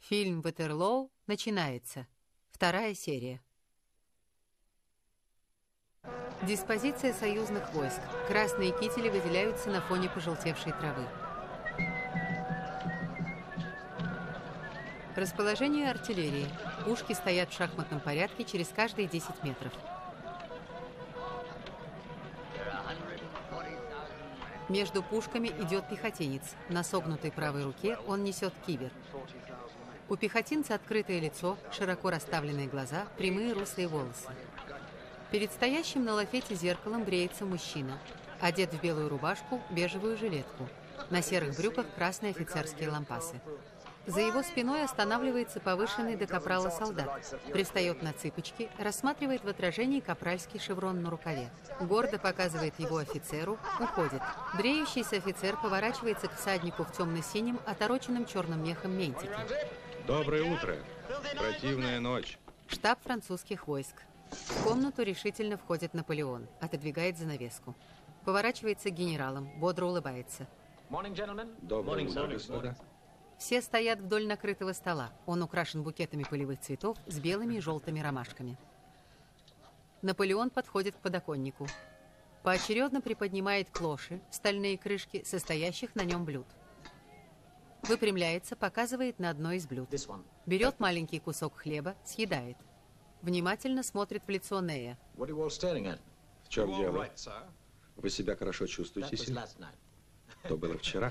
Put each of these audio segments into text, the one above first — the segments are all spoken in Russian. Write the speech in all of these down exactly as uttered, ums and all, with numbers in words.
Фильм «Ватерлоу» начинается. Вторая серия. Диспозиция союзных войск. Красные кители выделяются на фоне пожелтевшей травы. Расположение артиллерии. Пушки стоят в шахматном порядке через каждые десять метров. Между пушками идет пехотинец. На согнутой правой руке он несет кивер. У пехотинца открытое лицо, широко расставленные глаза, прямые русые волосы. Перед стоящим на лафете зеркалом бреется мужчина. Одет в белую рубашку, бежевую жилетку. На серых брюках красные офицерские лампасы. За его спиной останавливается повышенный до капрала солдат. Пристает на цыпочки, рассматривает в отражении капральский шеврон на рукаве. Гордо показывает его офицеру, уходит. Бреющийся офицер поворачивается к всаднику в темно-синем, отороченном черным мехом ментике. Доброе утро. Противная ночь. Штаб французских войск. В комнату решительно входит Наполеон, отодвигает занавеску. Поворачивается к генералам, бодро улыбается. Доброе утро, господа. Все стоят вдоль накрытого стола. Он украшен букетами полевых цветов с белыми и желтыми ромашками. Наполеон подходит к подоконнику. Поочередно приподнимает клоши, стальные крышки, состоящих на нем блюд. Выпрямляется, показывает на одно из блюд. Берет маленький кусок хлеба, съедает. Внимательно смотрит в лицо Нея. В чем дело? Вы себя хорошо чувствуете, сир? То было вчера.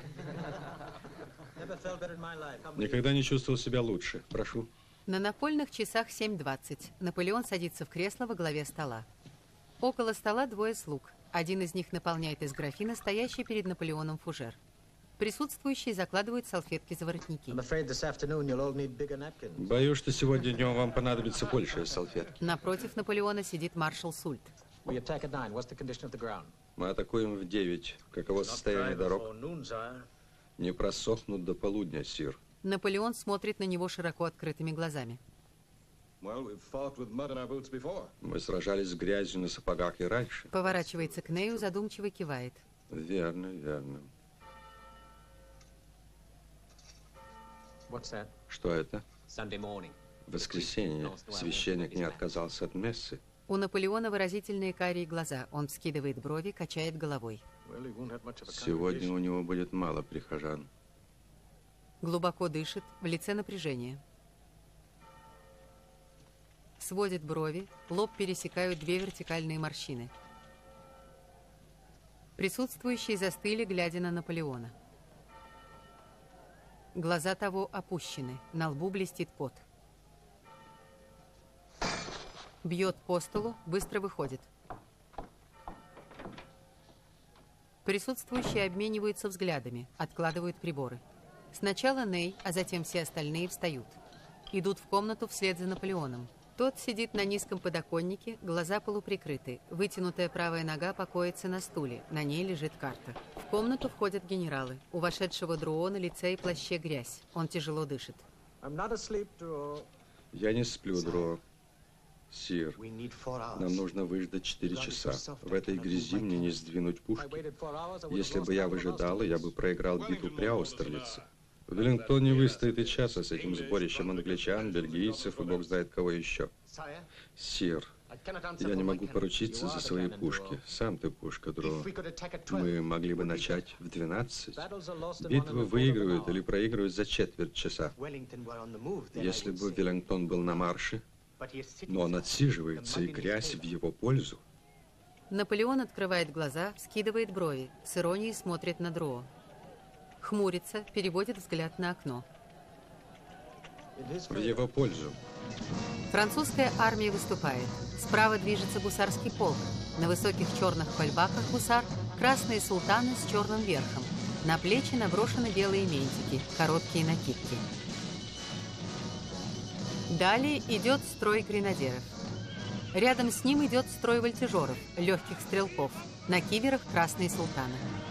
Никогда не чувствовал себя лучше. Прошу. На напольных часах семь двадцать. Наполеон садится в кресло во главе стола. Около стола двое слуг. Один из них наполняет из графина стоящий перед Наполеоном фужер. Присутствующие закладывают салфетки за воротники. Боюсь, что сегодня днем вам понадобится больше салфетки. Напротив Наполеона сидит маршал Сульт. Мы атакуем в девять. Каково состояние дорог? Не просохнут до полудня, сир. Наполеон смотрит на него широко открытыми глазами. Мы сражались с грязью на сапогах и раньше. Поворачивается к Нею, задумчиво кивает. Верно, верно. Что это? Воскресенье. Священник не отказался от мессы. У Наполеона выразительные карие глаза. Он вскидывает брови, качает головой. Сегодня у него будет мало прихожан. Глубоко дышит, в лице напряжение. Сводит брови, лоб пересекают две вертикальные морщины. Присутствующие застыли, глядя на Наполеона. Глаза того опущены, на лбу блестит пот. Бьет по столу, быстро выходит. Присутствующие обмениваются взглядами, откладывают приборы. Сначала Ней, а затем все остальные встают. Идут в комнату вслед за Наполеоном. Тот сидит на низком подоконнике, глаза полуприкрыты. Вытянутая правая нога покоится на стуле, на ней лежит карта. В комнату входят генералы. У вошедшего Друо на лице и плаще грязь. Он тяжело дышит. Я не сплю, Друо. Сир, нам нужно выждать четыре часа. В этой грязи мне не сдвинуть пушки. Если бы я выжидал, я бы проиграл битву при Аустерлице. Веллингтон не выстоит и часа с этим сборищем англичан, бельгийцев и бог знает кого еще. Сир, я не могу поручиться за свои пушки. Сам ты пушка, Дро. Мы могли бы начать в двенадцать. Битвы выигрывают или проигрывают за четверть часа. Если бы Веллингтон был на марше, но он отсиживается, и грязь в его пользу. Наполеон открывает глаза, скидывает брови, с иронией смотрит на Дро. Хмурится, переводит взгляд на окно. В его пользу. Французская армия выступает. Справа движется гусарский полк. На высоких черных кольбаках гусар красные султаны с черным верхом. На плечи наброшены белые ментики, короткие накидки. Далее идет строй гренадеров. Рядом с ним идет строй вольтежеров, легких стрелков. На киверах красные султаны.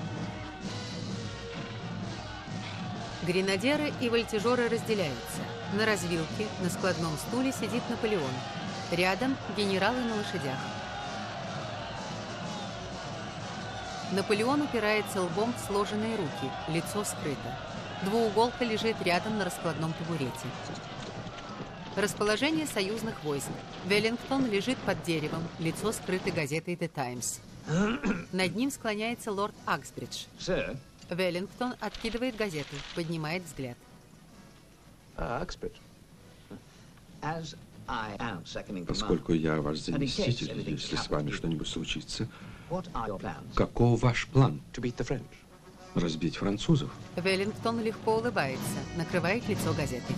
Гренадеры и вольтежеры разделяются. На развилке, на складном стуле сидит Наполеон. Рядом генералы на лошадях. Наполеон упирается лбом в сложенные руки, лицо скрыто. Двууголка лежит рядом на раскладном табурете. Расположение союзных войск. Веллингтон лежит под деревом, лицо скрыто газетой «The Times». Над ним склоняется лорд Аксбридж. Веллингтон откидывает газету, поднимает взгляд. Поскольку я ваш заместитель, если с вами что-нибудь случится, каков ваш план? Разбить французов? Веллингтон легко улыбается, накрывает лицо газетой.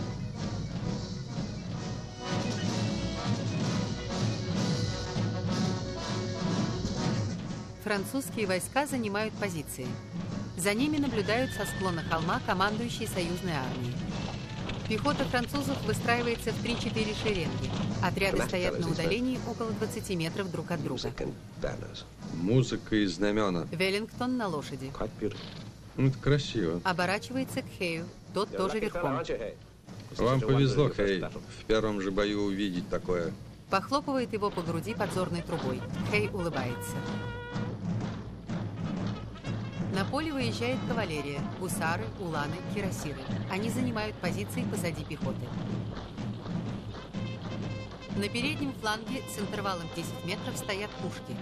Французские войска занимают позиции. За ними наблюдают со склона холма командующий союзной армией. Пехота французов выстраивается в три-четыре шеренги. Отряды стоят на удалении около двадцати метров друг от друга. Музыка и знамена. Веллингтон на лошади. Ну, это красиво. Оборачивается к Хэю. Тот тоже верхом. Вам повезло, Хэй. В первом же бою увидеть такое. Похлопывает его по груди подзорной трубой. Хэй улыбается. На поле выезжает кавалерия, гусары, уланы, кирасиры. Они занимают позиции позади пехоты. На переднем фланге с интервалом десять метров стоят пушки.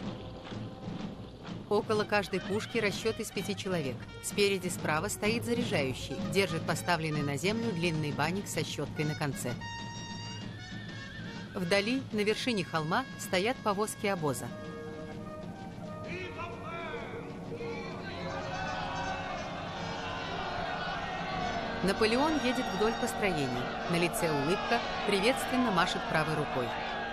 Около каждой пушки расчет из пяти человек. Спереди справа стоит заряжающий, держит поставленный на землю длинный банник со щеткой на конце. Вдали, на вершине холма, стоят повозки обоза. Наполеон едет вдоль построений. На лице улыбка, приветственно машет правой рукой.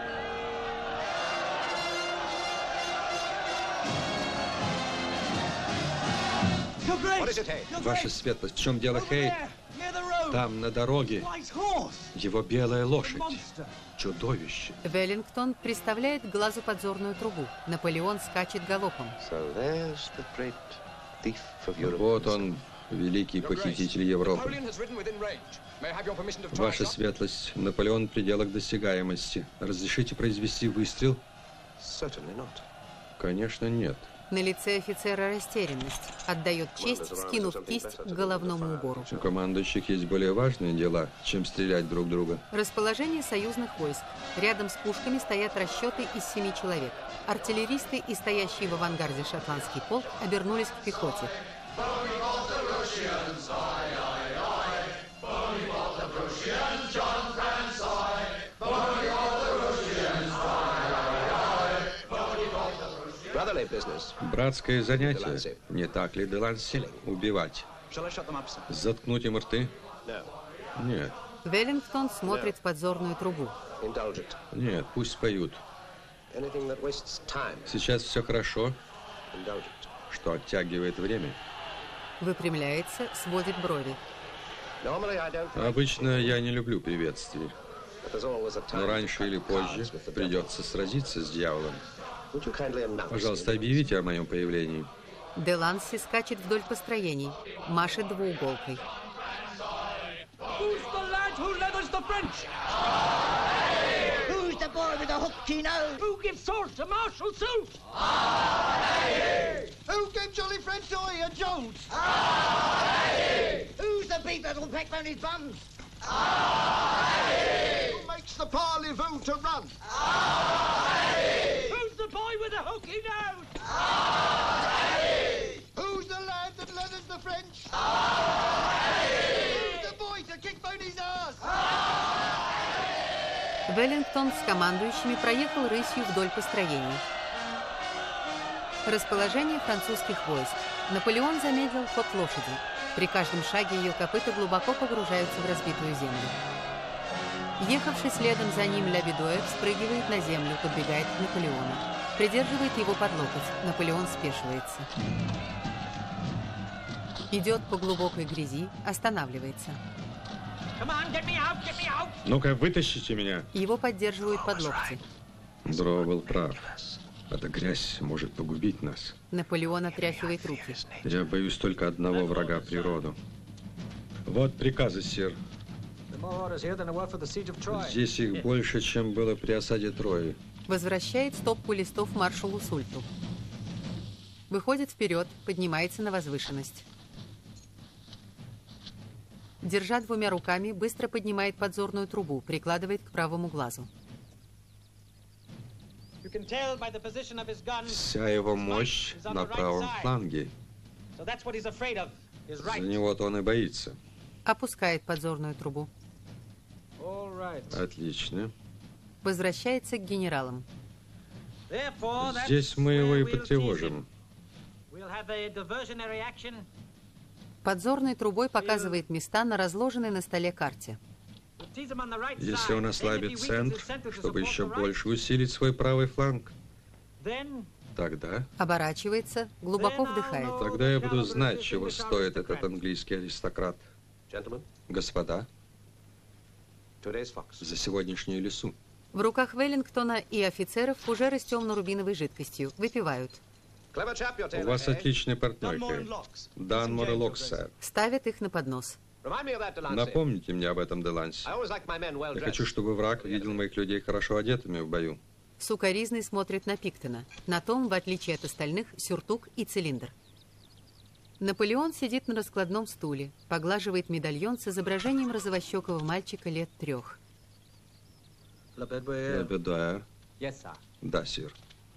Ваша светлость, в чем дело, Хэй? Там, на дороге, его белая лошадь. Чудовище. Веллингтон приставляет к глазу подзорную трубу. Наполеон скачет галопом. Вот он, великий похититель Европы. Ваша светлость, Наполеон в пределах досягаемости. Разрешите произвести выстрел? Конечно, нет. На лице офицера растерянность. Отдает честь, скинув кисть к головному убору. У командующих есть более важные дела, чем стрелять друг друга. Расположение союзных войск. Рядом с пушками стоят расчеты из семи человек. Артиллеристы и стоящие в авангарде шотландский полк обернулись к пехоте. Братское занятие, не так ли, Деланси? Убивать. Заткнуть им рты? Нет. Веллингтон смотрит в подзорную трубу. Нет, пусть поют. Сейчас все хорошо, что оттягивает время. Выпрямляется, сводит брови. Обычно я не люблю приветствий. Но раньше или позже придется сразиться с дьяволом. Пожалуйста, объявите о моем появлении. Деланси скачет вдоль построений, машет двууголкой. The boy with the hooked nose. Who gives sword to Marshal Soult? Who gives Jolly Fred Joy a jolt? Who's the beef that'll peck on his bums? Who makes the parlez-vous to run? Who's the boy with the hooky nose? Who's the lad that leathers the French? Who's the boy to kick Boney's ass? Веллингтон с командующими проехал рысью вдоль построений. Расположение французских войск. Наполеон замедлил ход лошади. При каждом шаге ее копыта глубоко погружаются в разбитую землю. Ехавший следом за ним Ля Видуэ вспрыгивает на землю, подбегает к Наполеону. Придерживает его под локоть. Наполеон спешивается. Идет по глубокой грязи, останавливается. Ну-ка, вытащите меня. Его поддерживают под локти. Дро был прав. Эта грязь может погубить нас. Наполеон отряхивает руки. Я боюсь только одного врага — природу. Вот приказы, сир. Здесь их больше, чем было при осаде Трои. Возвращает стопку листов маршалу Сульту. Выходит вперед, поднимается на возвышенность. Держа двумя руками, быстро поднимает подзорную трубу, прикладывает к правому глазу. Вся его мощь на правом фланге. За него-то он и боится. Опускает подзорную трубу. Отлично. Возвращается к генералам. Здесь мы его и потревожим. Подзорной трубой показывает места на разложенной на столе карте. Если он ослабит центр, чтобы еще больше усилить свой правый фланг, тогда... Оборачивается, глубоко вдыхает. Тогда я буду знать, чего стоит этот английский аристократ. Господа, за сегодняшнюю лесу. В руках Веллингтона и офицеров фужеры с темно-рубиновой жидкостью. Выпивают. У вас отличный партнерка. Данмор и Локс, сэр. Ставят их на поднос. Напомните мне об этом, Деланси. Я хочу, чтобы враг видел моих людей хорошо одетыми в бою. Сукаризный смотрит на Пиктона. На том, в отличие от остальных, сюртук и цилиндр. Наполеон сидит на раскладном стуле, поглаживает медальон с изображением розовощекого мальчика лет трех. Лабедуэр. Да, сир.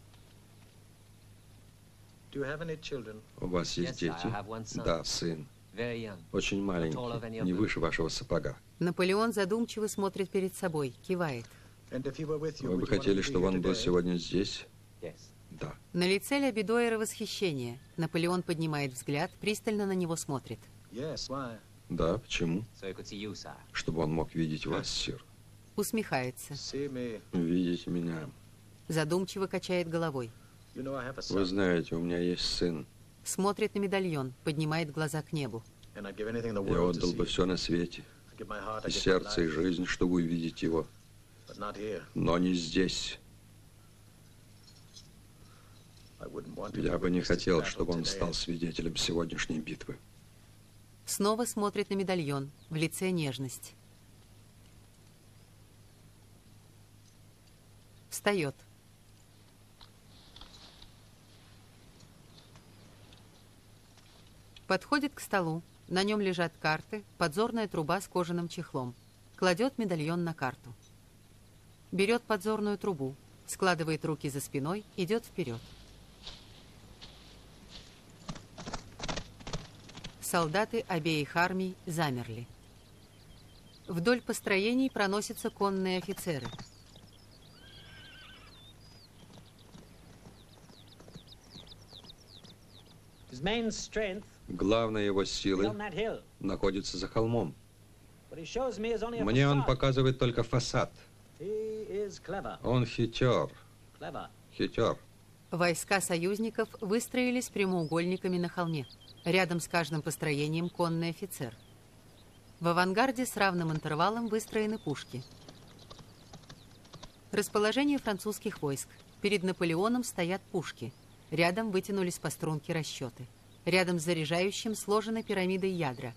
У вас есть дети? Да, сын. Очень маленький, не выше вашего сапога. Наполеон задумчиво смотрит перед собой, кивает. Вы бы хотели, чтобы он был сегодня здесь? Да. На лице Лабедуэра восхищение. Наполеон поднимает взгляд, пристально на него смотрит. Да, почему? Чтобы он мог видеть вас, сир. Усмехается. Видеть меня. Задумчиво качает головой. Вы знаете, у меня есть сын. Смотрит на медальон, поднимает глаза к небу. Я отдал бы все на свете. И сердце, и жизнь, чтобы увидеть его. Но не здесь. Я бы не хотел, чтобы он стал свидетелем сегодняшней битвы. Снова смотрит на медальон, в лице нежность. Встает. Подходит к столу. На нем лежат карты, подзорная труба с кожаным чехлом. Кладет медальон на карту. Берет подзорную трубу, складывает руки за спиной, идет вперед. Солдаты обеих армий замерли. Вдоль построений проносятся конные офицеры. Главная его силы находится за холмом. Мне он показывает только фасад. Он хитер. Хитер. Войска союзников выстроились прямоугольниками на холме. Рядом с каждым построением конный офицер. В авангарде с равным интервалом выстроены пушки. Расположение французских войск. Перед Наполеоном стоят пушки. Рядом вытянулись по струнке расчеты. Рядом с заряжающим сложены пирамидой ядра.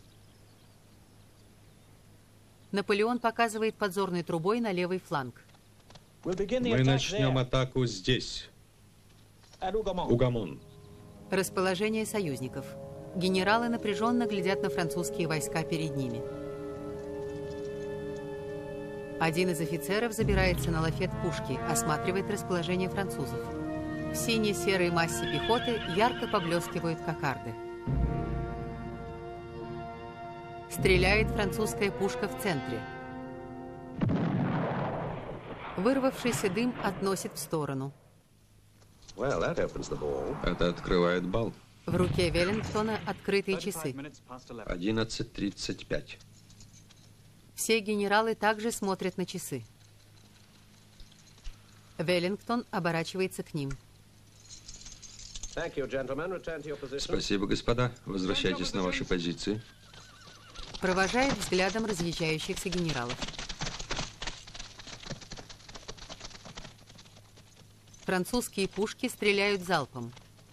Наполеон показывает подзорной трубой на левый фланг. Мы начнем атаку здесь. Угамон. Расположение союзников. Генералы напряженно глядят на французские войска перед ними. Один из офицеров забирается на лафет пушки, осматривает расположение французов. В сине-серой массе пехоты ярко поблескивают кокарды. Стреляет французская пушка в центре. Вырвавшийся дым относит в сторону. Это открывает бал. В руке Веллингтона открытые часы. одиннадцать тридцать пять. Все генералы также смотрят на часы. Веллингтон оборачивается к ним. Спасибо, господа. Возвращайтесь на ваши позиции. Провожает взглядом разъезжающихся генералов. Французские пушки стреляют залпом.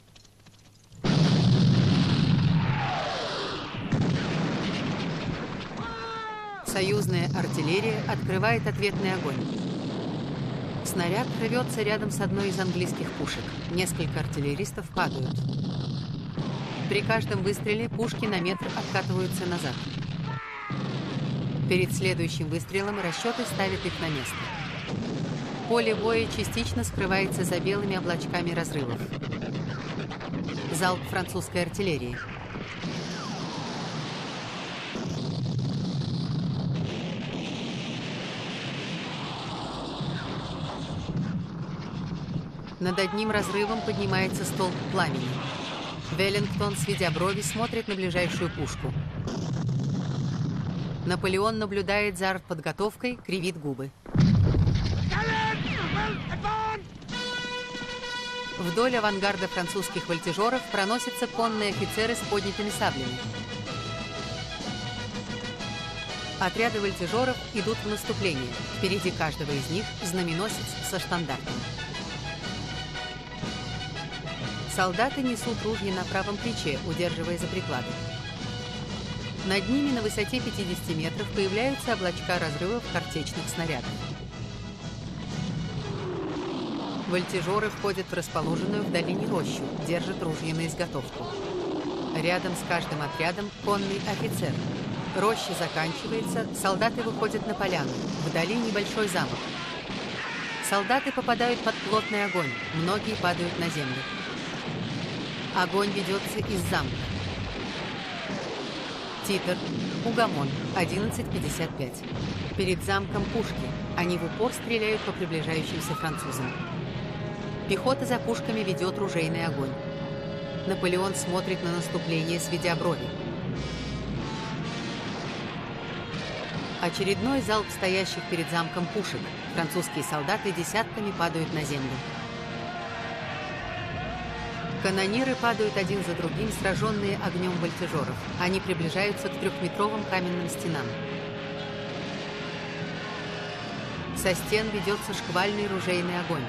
Союзная артиллерия открывает ответный огонь. Снаряд рвется рядом с одной из английских пушек. Несколько артиллеристов падают. При каждом выстреле пушки на метр откатываются назад. Перед следующим выстрелом расчеты ставят их на место. Поле боя частично скрывается за белыми облачками разрывов. Залп французской артиллерии. Над одним разрывом поднимается столб пламени. Веллингтон, сведя брови, смотрит на ближайшую пушку. Наполеон наблюдает за артподготовкой, кривит губы. Вдоль авангарда французских вольтежеров проносятся конные офицеры с поднятыми саблями. Отряды вольтежеров идут в наступление. Впереди каждого из них знаменосец со штандартом. Солдаты несут ружья на правом плече, удерживая за приклады. Над ними на высоте пятидесяти метров появляются облачка разрывов картечных снарядов. Вольтежеры входят в расположенную в долине рощу, держат ружья на изготовку. Рядом с каждым отрядом конный офицер. Роща заканчивается, солдаты выходят на поляну. Вдали небольшой замок. Солдаты попадают под плотный огонь, многие падают на землю. Огонь ведется из замка. Титр, Угамон, одиннадцать пятьдесят пять. Перед замком пушки. Они в упор стреляют по приближающимся французам. Пехота за пушками ведет ружейный огонь. Наполеон смотрит на наступление, сведя брови. Очередной залп стоящих перед замком пушек. Французские солдаты десятками падают на землю. Канониры падают один за другим, сраженные огнем вольтежеров. Они приближаются к трехметровым каменным стенам. Со стен ведется шквальный ружейный огонь.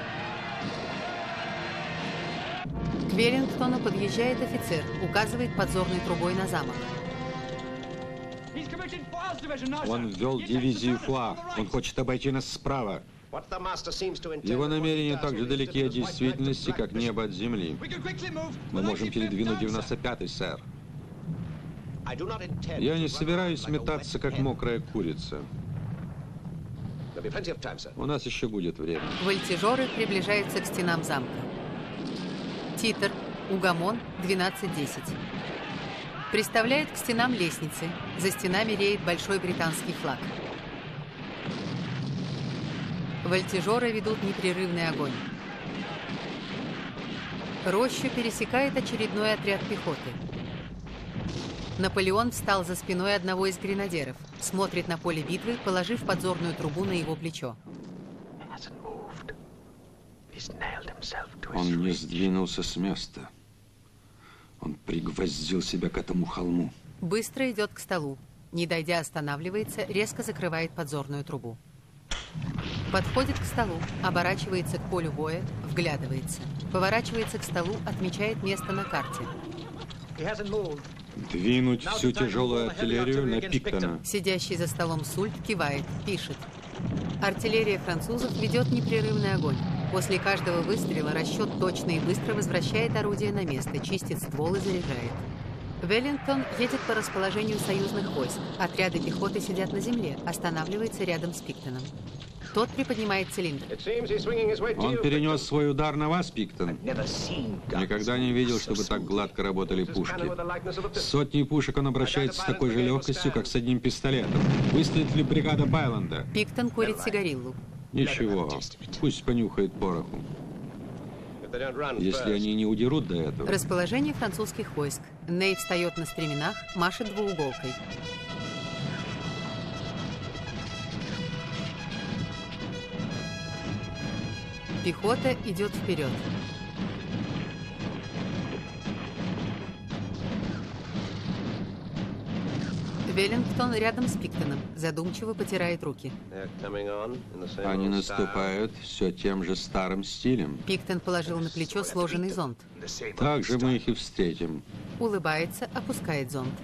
К Веллингтону подъезжает офицер, указывает подзорной трубой на замок. Он ввел дивизию Фуа. Он хочет обойти нас справа. Его намерения так же далеки от действительности, как небо от земли. Мы можем передвинуть девяносто пятый, сэр. Я не собираюсь метаться, как мокрая курица. У нас еще будет время. Вольтежеры приближаются к стенам замка. Титр, Угамон, двенадцать десять. Приставляют к стенам лестницы. За стенами реет большой британский флаг. Вольтежеры ведут непрерывный огонь. Рощу пересекает очередной отряд пехоты. Наполеон встал за спиной одного из гренадеров, смотрит на поле битвы, положив подзорную трубу на его плечо. Он не сдвинулся с места. Он пригвоздил себя к этому холму. Быстро идет к столу. Не дойдя, останавливается, резко закрывает подзорную трубу. Подходит к столу, оборачивается к полю боя, вглядывается. Поворачивается к столу, отмечает место на карте. Двинуть всю тяжелую артиллерию на Пиктона. Сидящий за столом Сульт кивает, пишет. Артиллерия французов ведет непрерывный огонь. После каждого выстрела расчет точно и быстро возвращает орудие на место, чистит ствол и заряжает. Веллингтон едет по расположению союзных войск. Отряды пехоты сидят на земле, останавливается рядом с Пиктоном. Тот приподнимает цилиндр. Он перенес свой удар на вас, Пиктон. Никогда не видел, чтобы так гладко работали пушки. С сотней пушек он обращается с такой же легкостью, как с одним пистолетом. Выстрелит ли бригада Байланда? Пиктон курит сигариллу. Ничего, пусть понюхает пороху. Если они не удерут до этого. Расположение французских войск. Ней встает на стременах, машет двууголкой. Пехота идет вперед. Веллингтон рядом с Пиктоном, задумчиво потирает руки. Они наступают все тем же старым стилем. Пиктон положил на плечо сложенный зонт. Так же мы их и встретим. Улыбается, опускает зонт.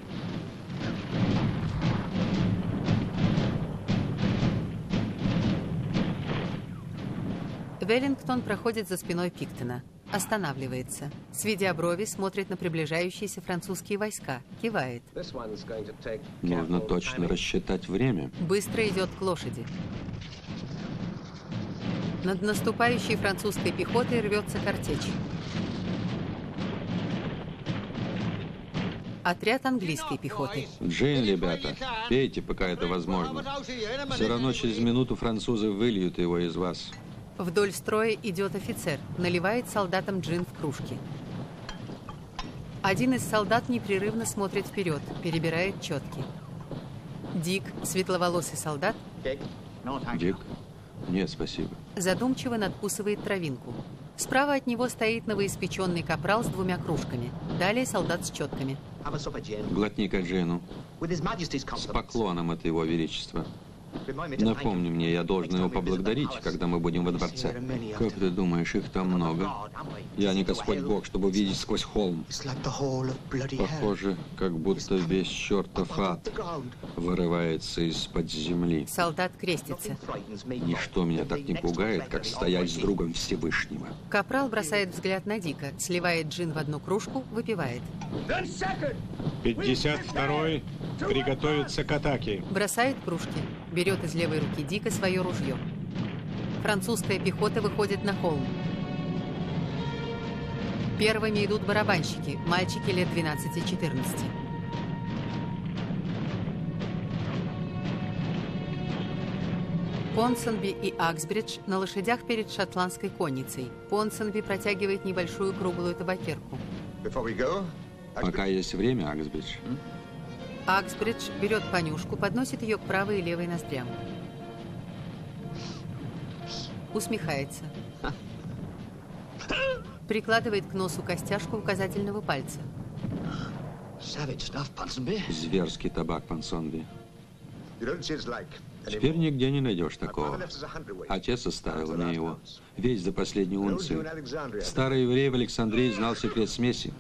Веллингтон проходит за спиной Пиктона. Останавливается. Сведя брови, смотрит на приближающиеся французские войска. Кивает. Нужно точно рассчитать время. Быстро идет к лошади. Над наступающей французской пехотой рвется картечь. Отряд английской пехоты. Джейн, ребята, пейте, пока это возможно. Все равно через минуту французы выльют его из вас. Вдоль строя идет офицер, наливает солдатам джин в кружки. Один из солдат непрерывно смотрит вперед, перебирает четки. Дик, светловолосый солдат, Дик? Нет, спасибо. задумчиво надкусывает травинку. Справа от него стоит новоиспеченный капрал с двумя кружками. Далее солдат с четками. Глотни-ка Джейну. С поклоном от его величества. Напомни мне, я должен его поблагодарить, когда мы будем во дворце. Как ты думаешь, их там много? Я не Господь Бог, чтобы видеть сквозь холм. Похоже, как будто весь чертов ад вырывается из-под земли. Солдат крестится. Ничто меня так не пугает, как стоять с другом Всевышнего. Капрал бросает взгляд на Дика, сливает джин в одну кружку, выпивает. пятьдесят второй приготовиться к атаке. Бросает кружки. Берет из левой руки Дика свое ружье. Французская пехота выходит на холм. Первыми идут барабанщики, мальчики лет двенадцати-четырнадцати. Понсонби и Аксбридж на лошадях перед шотландской конницей. Понсонби протягивает небольшую круглую табакерку. Пока есть время, Аксбридж. Аксбридж берет понюшку, подносит ее к правой и левой ноздрям. Усмехается. Прикладывает к носу костяшку указательного пальца. Зверский табак, Понсонби. Теперь нигде не найдешь такого. Отец оставил мне его. Весь за последнюю унцию. Старый еврей в Александрии знал секрет смеси.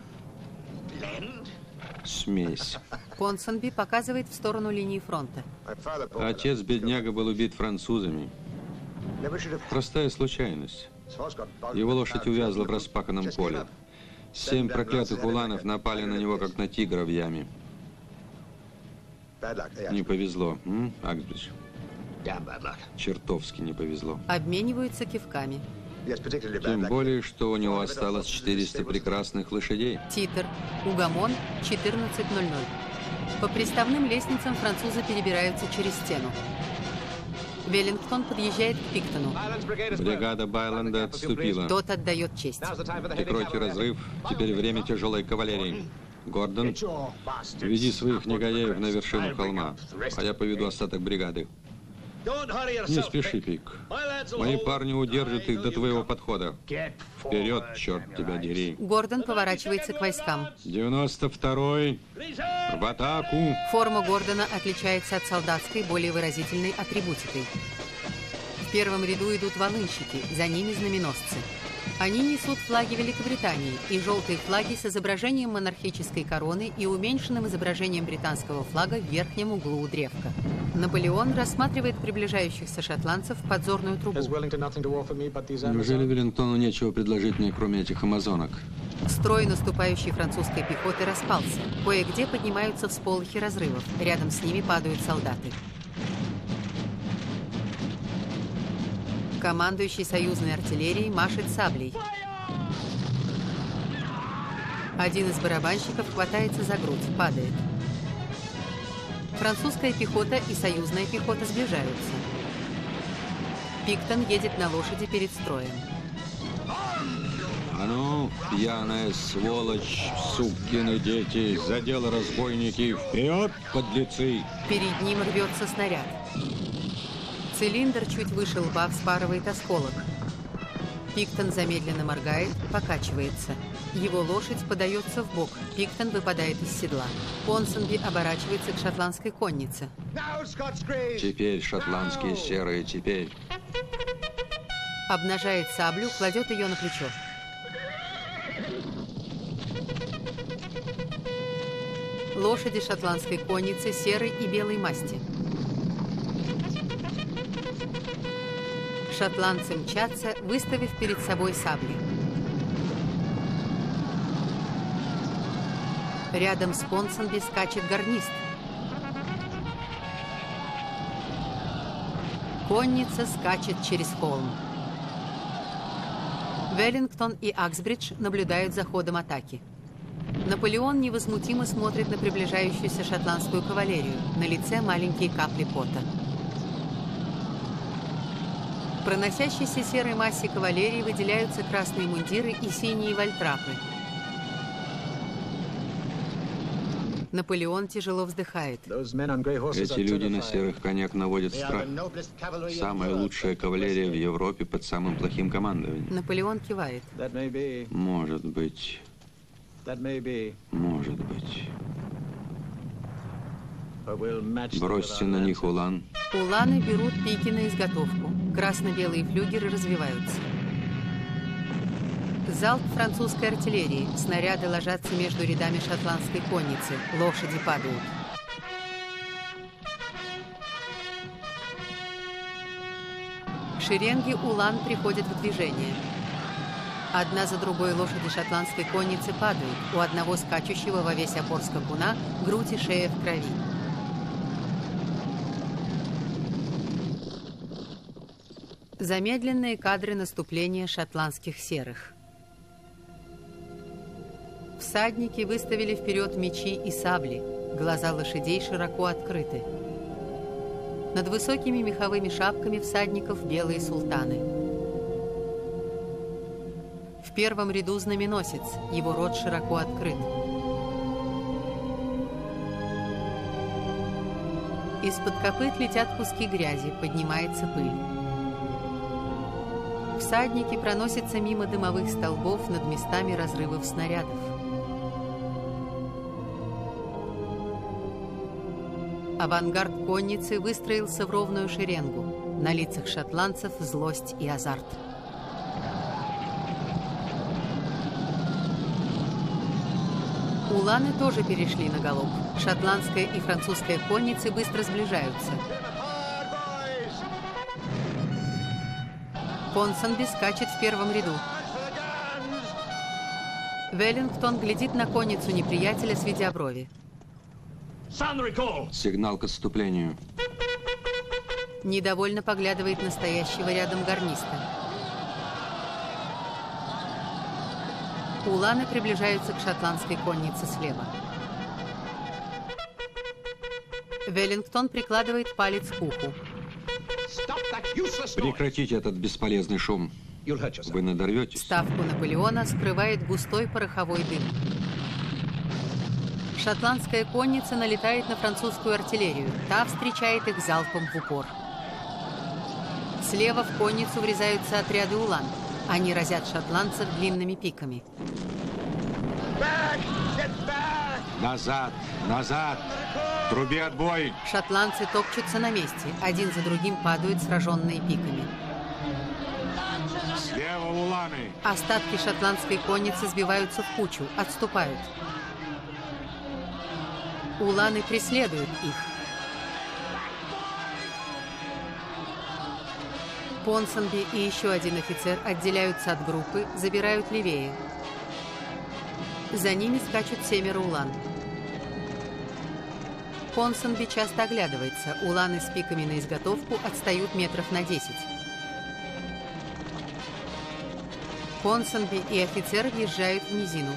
Смесь. Понсонби показывает в сторону линии фронта. Отец бедняга был убит французами. Простая случайность. Его лошадь увязла в распаханном поле. Семь проклятых уланов напали на него, как на тигра в яме. Не повезло, м, Аксбридж? Чертовски не повезло. Обмениваются кивками. Тем более, что у него осталось четыреста прекрасных лошадей. Титр. Угамон. четырнадцать ноль ноль. По приставным лестницам французы перебираются через стену. Веллингтон подъезжает к Пиктону. Бригада Байленда отступила. Тот отдает честь. Прикройте разрыв. Теперь время тяжелой кавалерии. Гордон, веди своих негодяев на вершину холма, а я поведу остаток бригады. Не спеши, Пик. Мои парни удержат их до твоего подхода. Вперед, черт тебя дери. Гордон поворачивается к войскам. девяносто второй. В атаку. Форма Гордона отличается от солдатской, более выразительной атрибутикой. В первом ряду идут волынщики, за ними знаменосцы. Они несут флаги Великобритании и желтые флаги с изображением монархической короны и уменьшенным изображением британского флага в верхнем углу у древка. Наполеон рассматривает приближающихся шотландцев в подзорную трубу. Неужели Веллингтону нечего предложить мне, кроме этих амазонок? Строй наступающей французской пехоты распался. Кое-где поднимаются всполохи разрывов. Рядом с ними падают солдаты. Командующий союзной артиллерией машет саблей. Один из барабанщиков хватается за грудь, падает. Французская пехота и союзная пехота сближаются. Пиктон едет на лошади перед строем. А ну, пьяная сволочь, сукины дети, за дело разбойники, вперед, подлецы! Перед ним рвется снаряд. Цилиндр чуть выше лба вспарывает осколок. Пиктон замедленно моргает, покачивается. Его лошадь подается в бок. Пиктон выпадает из седла. Понсонби оборачивается к шотландской коннице. Теперь шотландские серые, теперь. Обнажает саблю, кладет ее на плечо. Лошади шотландской конницы серой и белой масти. Шотландцы мчатся, выставив перед собой сабли. Рядом с Понсонби скачет гарнист. Конница скачет через холм. Веллингтон и Аксбридж наблюдают за ходом атаки. Наполеон невозмутимо смотрит на приближающуюся шотландскую кавалерию. На лице маленькие капли пота. В проносящейся серой массе кавалерии выделяются красные мундиры и синие вальтрапы. Наполеон тяжело вздыхает. Эти люди на серых конях наводят страх. Самая лучшая кавалерия в Европе под самым плохим командованием. Наполеон кивает. Может быть. Может быть. Бросьте на них улан. Уланы берут пики на изготовку. Красно-белые флюгеры развиваются. Залп французской артиллерии. Снаряды ложатся между рядами шотландской конницы. Лошади падают. Шеренги улан приходят в движение. Одна за другой лошади шотландской конницы падают. У одного скачущего во весь опор скакуна грудь и шея в крови. Замедленные кадры наступления шотландских серых. Всадники выставили вперед мечи и сабли. Глаза лошадей широко открыты. Над высокими меховыми шапками всадников белые султаны. В первом ряду знаменосец, его рот широко открыт. Из-под копыт летят куски грязи, поднимается пыль. Всадники проносятся мимо дымовых столбов над местами разрывов снарядов. Авангард конницы выстроился в ровную шеренгу. На лицах шотландцев злость и азарт. Уланы тоже перешли на галоп. Шотландская и французская конницы быстро сближаются. Понсонби скачет в первом ряду. Веллингтон глядит на конницу неприятеля, сведя брови. Сигнал к отступлению. Недовольно поглядывает на стоящего рядом гарниста. Уланы приближаются к шотландской коннице слева. Веллингтон прикладывает палец к уху. Прекратите этот бесполезный шум. Вы надорветесь. Ставку Наполеона скрывает густой пороховой дым. Шотландская конница налетает на французскую артиллерию. Та встречает их залпом в упор. Слева в конницу врезаются отряды улан. Они разят шотландцев длинными пиками. Назад! Назад! Труби отбой! Шотландцы топчутся на месте. Один за другим падают сраженные пиками. Слева уланы! Остатки шотландской конницы сбиваются в кучу, отступают. Уланы преследуют их. Понсонби и еще один офицер отделяются от группы, забирают левее. За ними скачут семеро улан. Понсонби часто оглядывается. Уланы с пиками на изготовку отстают метров на десять. Понсонби и офицер въезжают в низину.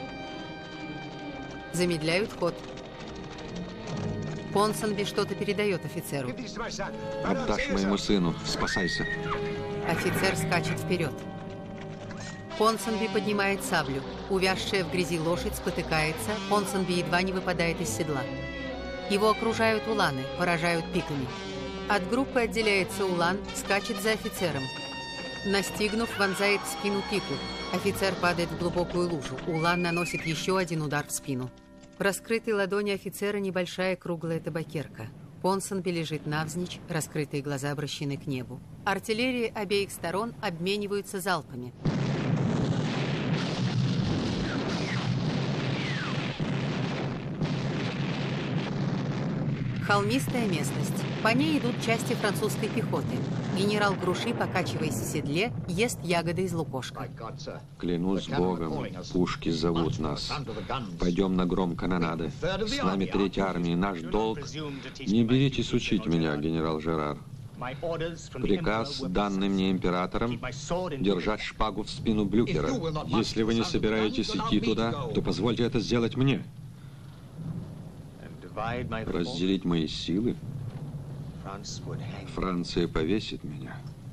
Замедляют ход. Понсонби что-то передает офицеру. Отдашь моему сыну. Спасайся. Офицер скачет вперед. Понсонби поднимает саблю. Увязшая в грязи лошадь спотыкается. Понсонби едва не выпадает из седла. Его окружают уланы, поражают пиками. От группы отделяется улан, скачет за офицером. Настигнув, вонзает в спину пику. Офицер падает в глубокую лужу. Улан наносит еще один удар в спину. В раскрытой ладони офицера небольшая круглая табакерка. Понсонби лежит навзничь, раскрытые глаза обращены к небу. Артиллерии обеих сторон обмениваются залпами. Холмистая местность. По ней идут части французской пехоты. Генерал Груши, покачиваясь в седле, ест ягоды из лукошка. Клянусь Богом, пушки зовут нас. Пойдем на гром канонады. С нами Третья армия. Наш долг... Не беритесь учить меня, генерал Жерар. Приказ, данный мне императором, держать шпагу в спину Блюхера. Если вы не собираетесь идти туда, то позвольте это сделать мне. Разделить мои силы? Франция повесит меня.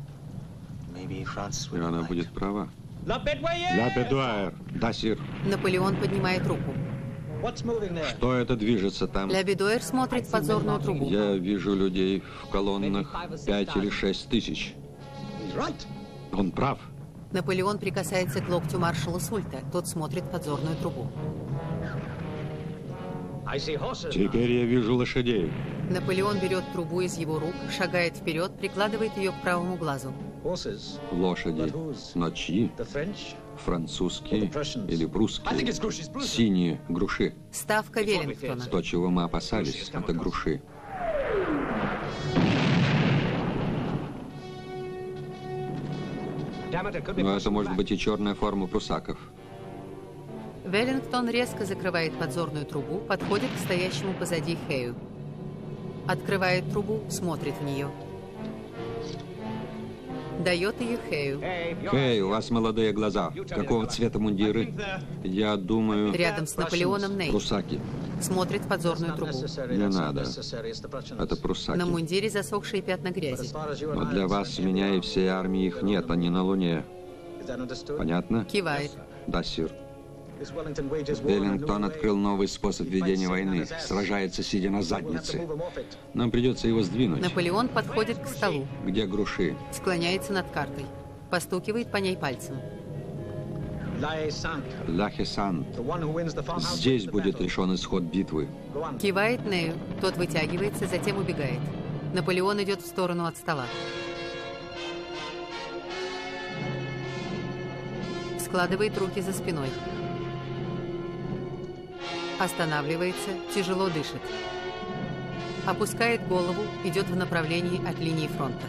И она будет права. Ла Бедуайр. Да, сир. Наполеон поднимает руку. Что это движется там? Ля Бедуайр смотрит в подзорную трубу. Я вижу людей в колоннах пять или шесть тысяч. Он прав. Наполеон прикасается к локтю маршала Сульта. Тот смотрит в подзорную трубу. Теперь я вижу лошадей. Наполеон берет трубу из его рук, шагает вперед, прикладывает ее к правому глазу. Лошади. Но чьи? Французские или прусские? Синие груши. Ставка Веллингтона. То, чего мы опасались, это груши. Но это может быть и черная форма прусаков. Веллингтон резко закрывает подзорную трубу, подходит к стоящему позади Хэю. Открывает трубу, смотрит в нее. Дает ее Хэю. Хэй, у вас молодые глаза. Какого цвета мундиры? Я думаю... Рядом с Наполеоном Ней. Прусаки. Смотрит в подзорную трубу. Не надо. Это прусаки. На мундире засохшие пятна грязи. Но для вас, меня и всей армии их нет, они на Луне. Понятно? Кивает. Да, сир. Веллингтон открыл новый способ ведения войны. Сражается, сидя на заднице. Нам придется его сдвинуть. Наполеон подходит к столу. Где груши? Склоняется над картой. Постукивает по ней пальцем. Ла Хесан. Здесь будет решен исход битвы. Кивает Нею. Тот вытягивается, затем убегает. Наполеон идет в сторону от стола. Складывает руки за спиной. Останавливается, тяжело дышит. Опускает голову, идет в направлении от линии фронта.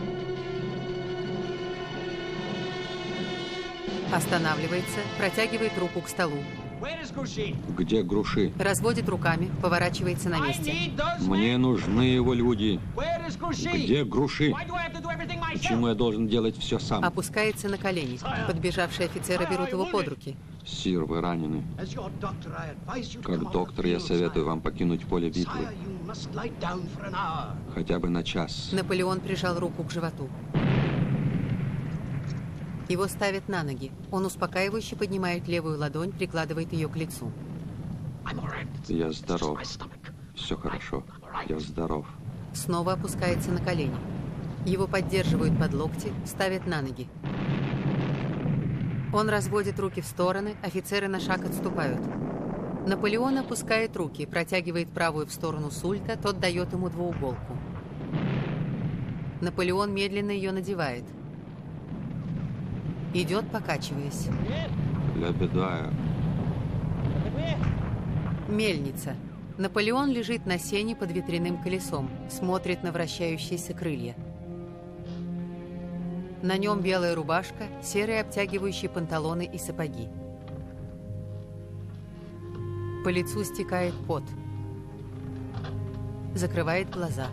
Останавливается, протягивает руку к столу. Где груши? Разводит руками, поворачивается на месте. Мне нужны его люди. Где груши? Почему я должен делать все сам? Опускается на колени. Подбежавшие офицеры берут его под руки. Сир, вы ранены. Как доктор, я советую вам покинуть поле битвы. Хотя бы на час. Наполеон прижал руку к животу. Его ставят на ноги. Он успокаивающе поднимает левую ладонь, прикладывает ее к лицу. Я здоров. Все хорошо. Я здоров. Снова опускается на колени. Его поддерживают под локти, ставят на ноги. Он разводит руки в стороны, офицеры на шаг отступают. Наполеон опускает руки, протягивает правую в сторону Сульта, тот дает ему двууголку. Наполеон медленно ее надевает. Идет, покачиваясь. Ля Бедуайр. Мельница. Наполеон лежит на сене под ветряным колесом, смотрит на вращающиеся крылья. На нем белая рубашка, серые обтягивающие панталоны и сапоги. По лицу стекает пот. Закрывает глаза.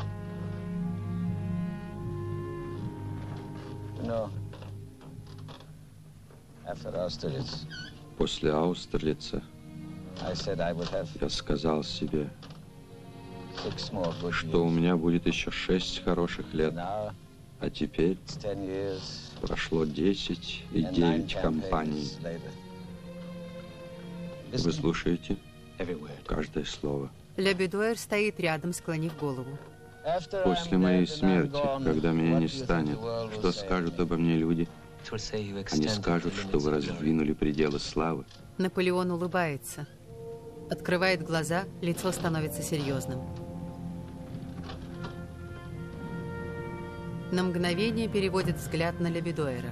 После Аустерлица я сказал себе, что у меня будет еще шесть хороших лет. А теперь прошло десять и девять кампаний. Вы слушаете каждое слово. Ля Бедуайр стоит рядом, склонив голову. После моей смерти, когда меня не станет, что скажут обо мне люди? Они скажут, что вы раздвинули пределы славы. Наполеон улыбается. Открывает глаза, лицо становится серьезным. На мгновение переводит взгляд на Ля Бедуайра.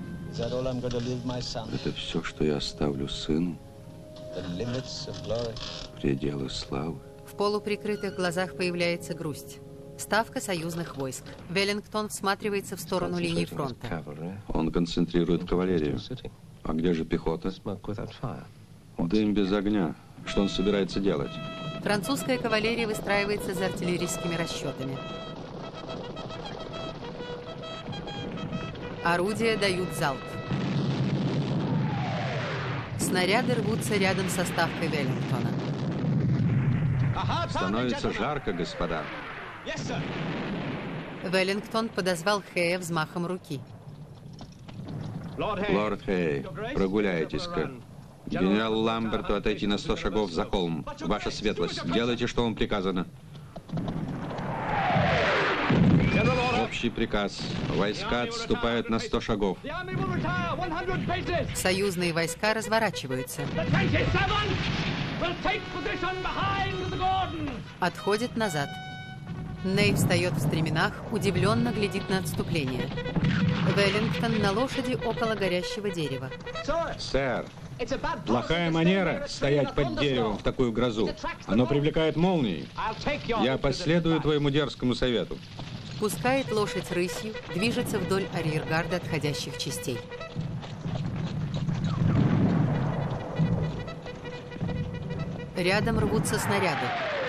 Это все, что я оставлю сыну? Пределы славы? В полуприкрытых глазах появляется грусть. Ставка союзных войск. Веллингтон всматривается в сторону линии фронта. Он концентрирует кавалерию. А где же пехота? Дым без огня. Что он собирается делать? Французская кавалерия выстраивается за артиллерийскими расчетами. Орудия дают залп. Снаряды рвутся рядом со ставкой Веллингтона. Становится жарко, господа. Веллингтон подозвал Хэя взмахом руки. Лорд Хэй, прогуляйтесь-ка. Генерал Ламберту отойти на сто шагов за холм. Ваша светлость, делайте, что вам приказано. Общий приказ. Войска отступают на сто шагов. Союзные войска разворачиваются. Отходят назад. Ней встает в стременах, удивленно глядит на отступление. Веллингтон на лошади около горящего дерева. Сэр, Плохая манера стоять под деревом в такую грозу. Оно привлекает молнии. я последую твоему дерзкому совету. Пускает лошадь рысью, движется вдоль арьергарда отходящих частей. Рядом рвутся снаряды.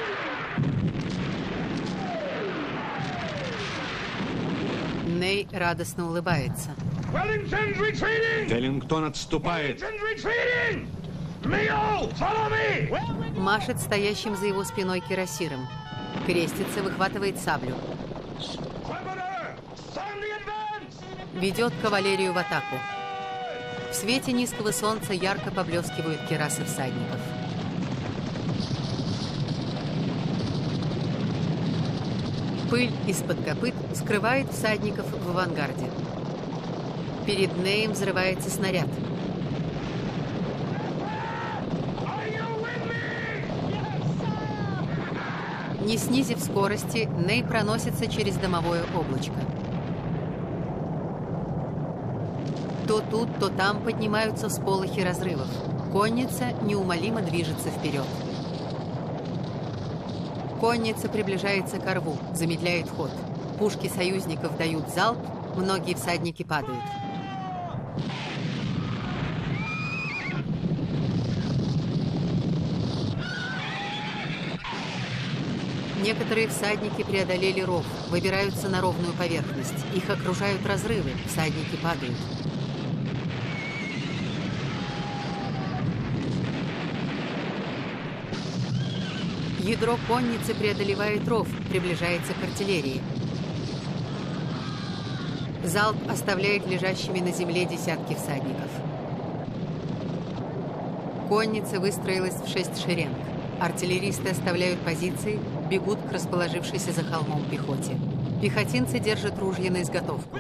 Ней радостно улыбается. Веллингтон отступает. Машет стоящим за его спиной кирасиром. Крестится, выхватывает саблю. Ведет кавалерию в атаку. В свете низкого солнца ярко поблескивают кирасы всадников. Пыль из-под копыт скрывает всадников в авангарде. Перед Неем взрывается снаряд. Не снизив скорости, Ней проносится через дымовое облачко. То тут, то там поднимаются всполохи разрывов. Конница неумолимо движется вперед. Конница приближается к рву, замедляет ход. Пушки союзников дают залп, многие всадники падают. Некоторые всадники преодолели ров, выбираются на ровную поверхность. Их окружают разрывы, всадники падают. Ядро конницы преодолевает ров, приближается к артиллерии. Залп оставляет лежащими на земле десятки всадников. Конница выстроилась в шесть шеренг. Артиллеристы оставляют позиции, бегут к расположившейся за холмом пехоте. Пехотинцы держат ружья на изготовку.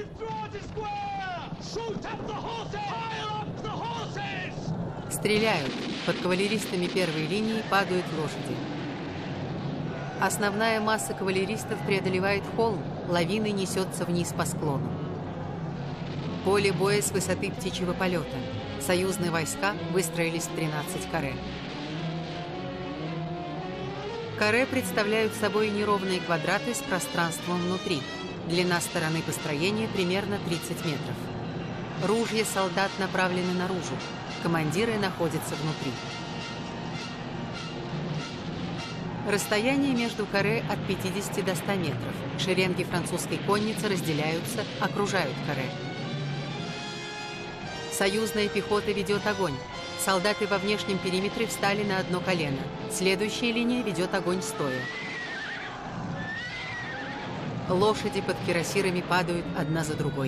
Стреляют. Под кавалеристами первой линии падают лошади. Основная масса кавалеристов преодолевает холм, лавиной несется вниз по склону. Поле боя с высоты птичьего полета. Союзные войска выстроились в тринадцать каре. Каре представляют собой неровные квадраты с пространством внутри. Длина стороны построения примерно тридцать метров. Ружья солдат направлены наружу. Командиры находятся внутри. Расстояние между каре от пятидесяти до ста метров. Шеренги французской конницы разделяются, окружают каре. Союзная пехота ведет огонь. Солдаты во внешнем периметре встали на одно колено. Следующая линия ведет огонь стоя. Лошади под кирасирами падают одна за другой.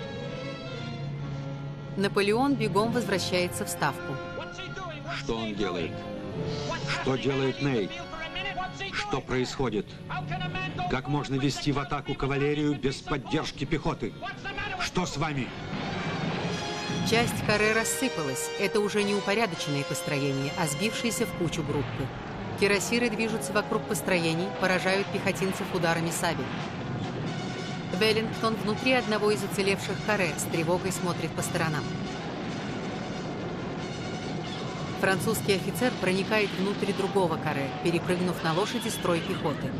Наполеон бегом возвращается в ставку. Что он делает? Что делает Ней? Что происходит? Как можно вести в атаку кавалерию без поддержки пехоты? Что с вами? Часть каре рассыпалась. Это уже не упорядоченные построения, а сбившиеся в кучу группы. Кирасиры движутся вокруг построений, поражают пехотинцев ударами сабель. Веллингтон внутри одного из уцелевших каре с тревогой смотрит по сторонам. Французский офицер проникает внутрь другого каре, перепрыгнув на лошади строй пехоты.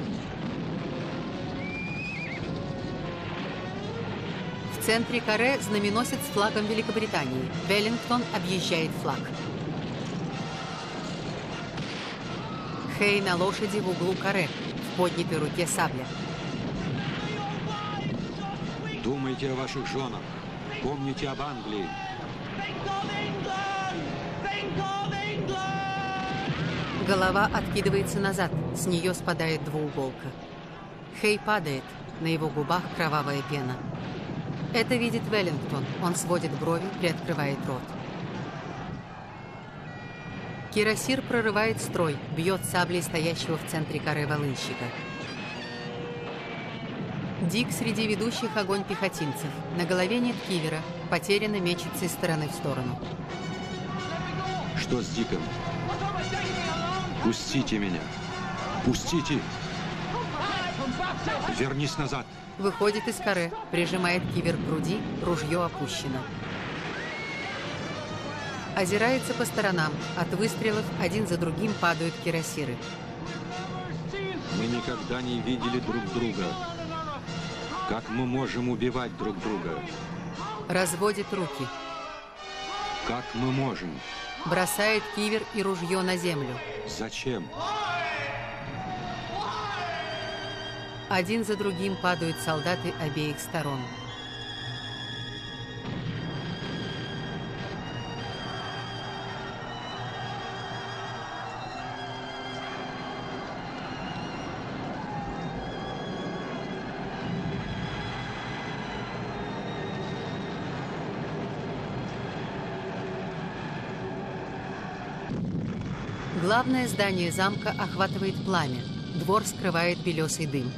В центре каре знаменосец с флагом Великобритании. Веллингтон объезжает флаг. Хей на лошади в углу каре, в поднятой руке сабля. Думайте о ваших женах. Помните об Англии. Голова откидывается назад, с нее спадает двууголка. Хей падает, на его губах кровавая пена. Это видит Веллингтон, он сводит брови, приоткрывает рот. Кирасир прорывает строй, бьет саблей стоящего в центре каре волынщика. Дик среди ведущих огонь пехотинцев. На голове нет кивера, потерянно мечется из стороны в сторону. Что с Диком? Пустите меня! Пустите! Вернись назад! Выходит из каре, прижимает кивер к груди, ружье опущено. Озирается по сторонам. От выстрелов один за другим падают кирасиры. Мы никогда не видели друг друга. Как мы можем убивать друг друга? Разводит руки. Как мы можем? Бросает кивер и ружье на землю. Зачем? Один за другим падают солдаты обеих сторон. Главное здание замка охватывает пламя. Двор скрывает белесый дым.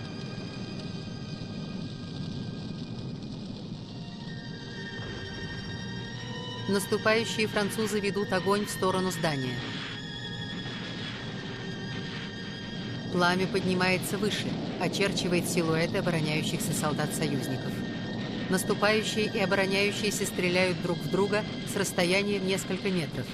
Наступающие французы ведут огонь в сторону здания. Пламя поднимается выше, очерчивает силуэты обороняющихся солдат-союзников. Наступающие и обороняющиеся стреляют друг в друга с расстояния в несколько метров.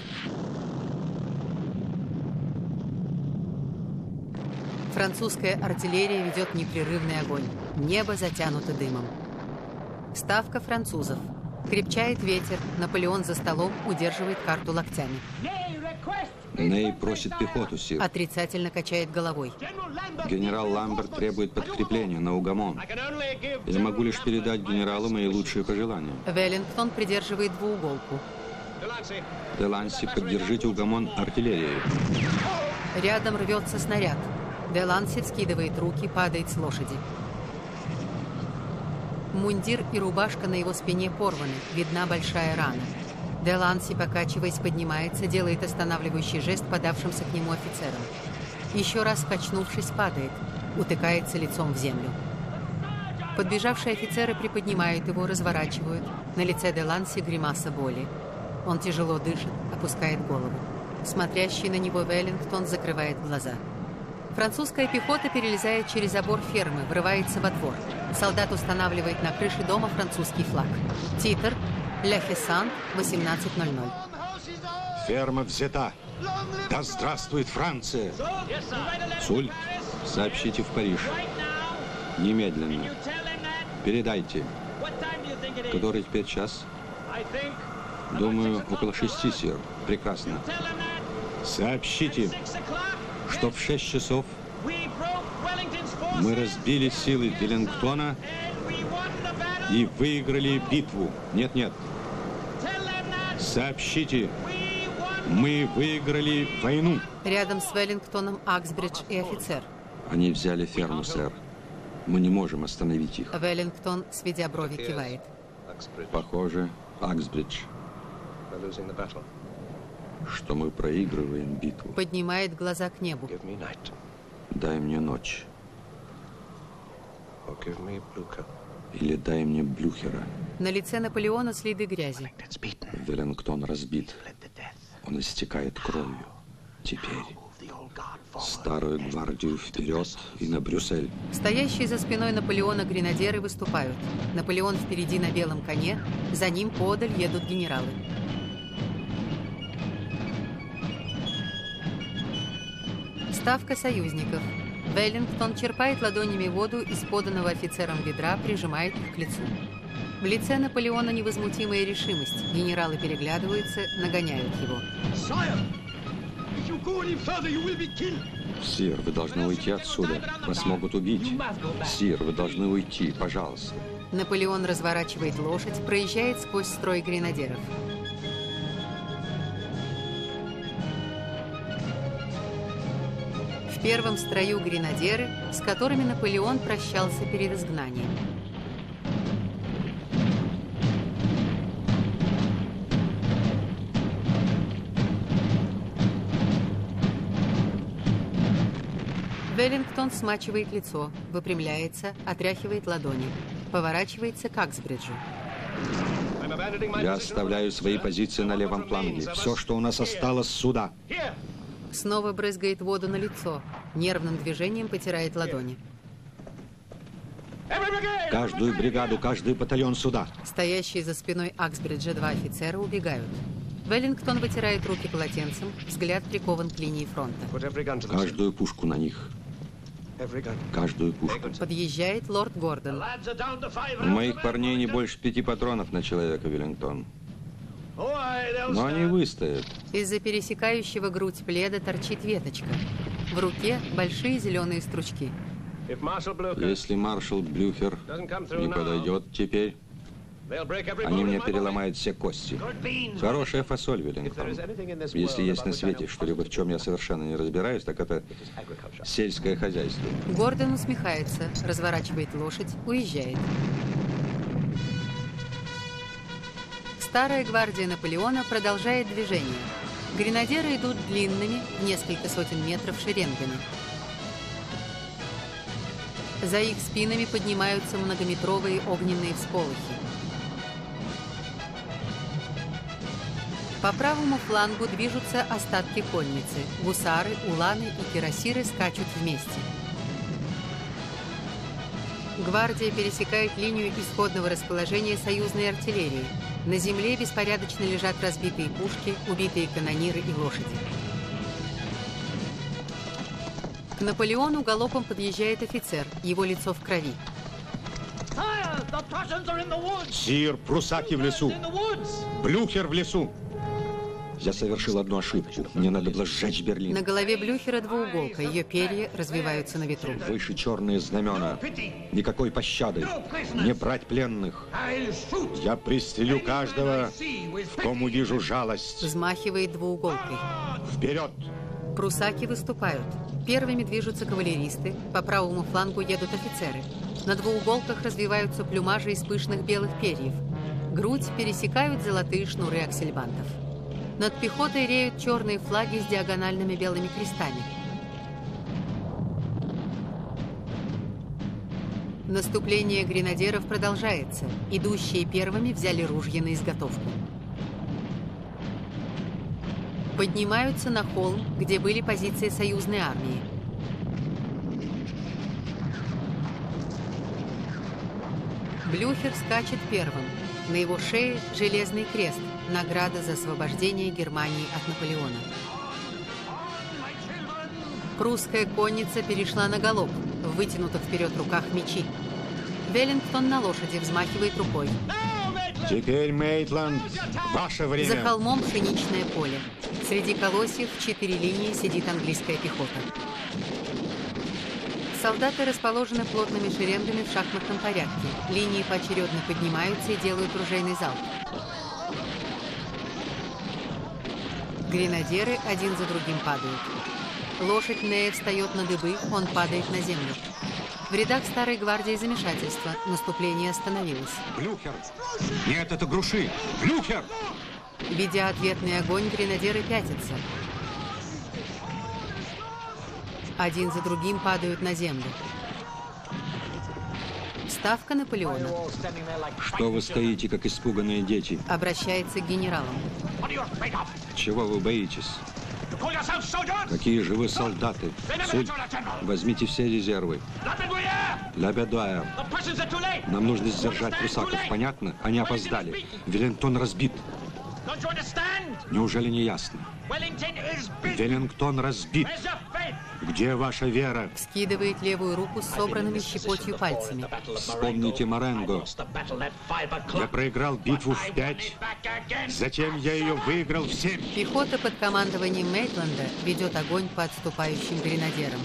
Французская артиллерия ведет непрерывный огонь. Небо затянуто дымом. Ставка французов. Крепчает ветер. Наполеон за столом удерживает карту локтями. Ней просит пехоту, сир. Отрицательно качает головой. Генерал Ламберт требует подкрепления на Угамон. Я могу лишь передать генералу мои лучшие пожелания. Веллингтон придерживает двууголку. Деланси, поддержите Угамон артиллерией. Рядом рвется снаряд. Деланси вскидывает руки, падает с лошади. Мундир и рубашка на его спине порваны, видна большая рана. Деланси, покачиваясь, поднимается, делает останавливающий жест подавшимся к нему офицерам. Еще раз качнувшись, падает, утыкается лицом в землю. Подбежавшие офицеры приподнимают его, разворачивают. На лице Деланси гримаса боли. Он тяжело дышит, опускает голову. Смотрящий на него Веллингтон закрывает глаза. Французская пехота перелезает через забор фермы, врывается во двор. Солдат устанавливает на крыше дома французский флаг. Титр «Ля Фессан», восемнадцать ноль ноль. Ферма взята. Да здравствует Франция! Суль, сообщите в Париж. Немедленно. Передайте. Который теперь час? Думаю, около шести, сир. Прекрасно. Сообщите, что в шесть часов мы разбили силы Веллингтона и выиграли битву. Нет, нет. Сообщите, мы выиграли войну. Рядом с Веллингтоном Аксбридж и офицер. Они взяли ферму, сэр. Мы не можем остановить их. Веллингтон, сведя брови, кивает. Похоже, Аксбридж, что мы проигрываем битву. Поднимает глаза к небу. Дай мне ночь. Или дай мне Блюхера. На лице Наполеона следы грязи. Веллингтон разбит. Он истекает кровью. Теперь старую гвардию вперед и на Брюссель. Стоящие за спиной Наполеона гренадеры выступают. Наполеон впереди на белом коне, за ним подаль едут генералы. Ставка союзников. Веллингтон черпает ладонями воду из поданного офицером ведра, прижимает их к лицу. В лице Наполеона невозмутимая решимость. Генералы переглядываются, нагоняют его. Сир, вы должны уйти отсюда. Вас могут убить. Сир, вы должны уйти, пожалуйста. Наполеон разворачивает лошадь, проезжает сквозь строй гренадеров. В первом строю гренадеры, с которыми Наполеон прощался перед изгнанием. Веллингтон смачивает лицо, выпрямляется, отряхивает ладони, поворачивается к Аксбриджу. Я оставляю свои позиции на левом фланге. Все, что у нас осталось, сюда. Снова брызгает воду на лицо, нервным движением потирает ладони. Каждую бригаду, каждый батальон сюда. Стоящие за спиной Аксбриджа два офицера убегают. Веллингтон вытирает руки полотенцем, взгляд прикован к линии фронта. Каждую пушку на них. Каждую пушку. Подъезжает лорд Гордон. У моих парней не больше пяти патронов на человека, Веллингтон. Но они выстоят. Из-за пересекающего грудь пледа торчит веточка. В руке большие зеленые стручки. Если маршал Блюхер не подойдет теперь, они мне переломают все кости. Хорошая фасоль, Веллингтон. Если есть на свете что-либо, в чем я совершенно не разбираюсь, так это сельское хозяйство. Гордон усмехается, разворачивает лошадь, уезжает. Старая гвардия Наполеона продолжает движение. Гренадеры идут длинными, несколько сотен метров шеренгами. За их спинами поднимаются многометровые огненные всполохи. По правому флангу движутся остатки конницы. Гусары, уланы и кирасиры скачут вместе. Гвардия пересекает линию исходного расположения союзной артиллерии. На земле беспорядочно лежат разбитые пушки, убитые канониры и лошади. К Наполеону галопом подъезжает офицер, его лицо в крови. Сир, прусаки в лесу. Блюхер в лесу. Я совершил одну ошибку. Мне надо было сжечь Берлин. На голове Блюхера двууголка, ее перья развиваются на ветру. Выше черные знамена. Никакой пощады. Не брать пленных. Я пристрелю каждого, в ком увижу жалость. Взмахивает двууголкой. Вперед! Прусаки выступают. Первыми движутся кавалеристы, по правому флангу едут офицеры. На двууголках развиваются плюмажи из пышных белых перьев. Грудь пересекают золотые шнуры аксельбантов. Над пехотой реют черные флаги с диагональными белыми крестами. Наступление гренадеров продолжается. Идущие первыми взяли ружья на изготовку. Поднимаются на холм, где были позиции союзной армии. Блюхер скачет первым. На его шее железный крест, награда за освобождение Германии от Наполеона. Прусская конница перешла на галоп, в вытянутых вперед руках мечи. Веллингтон на лошади взмахивает рукой. Теперь, Мейтланд, ваше время. За холмом пшеничное поле. Среди колосьев в четыре линии сидит английская пехота. Солдаты расположены плотными шеренгами в шахматном порядке. Линии поочередно поднимаются и делают ружейный залп. Гренадеры один за другим падают. Лошадь Нея встает на дыбы, он падает на землю. В рядах старой гвардии замешательство. Наступление остановилось. Блюхер! Нет, это груши! Блюхер! Ведя ответный огонь, гренадеры пятятся. Один за другим падают на землю. Ставка Наполеона. Что вы стоите, как испуганные дети? Обращается к генералам. Чего вы боитесь? Какие же вы солдаты? Суд, возьмите все резервы. Ля Бедуэр. Нам нужно сдержать прусаков, понятно? Они опоздали. Веллингтон разбит. Неужели не ясно? Веллингтон разбит. Где ваша вера? Вскидывает левую руку с собранными щепотью пальцами. Вспомните Маренго. Я проиграл битву в пять, затем я ее выиграл в семь. Пехота под командованием Мейтленда ведет огонь по отступающим гренадерам.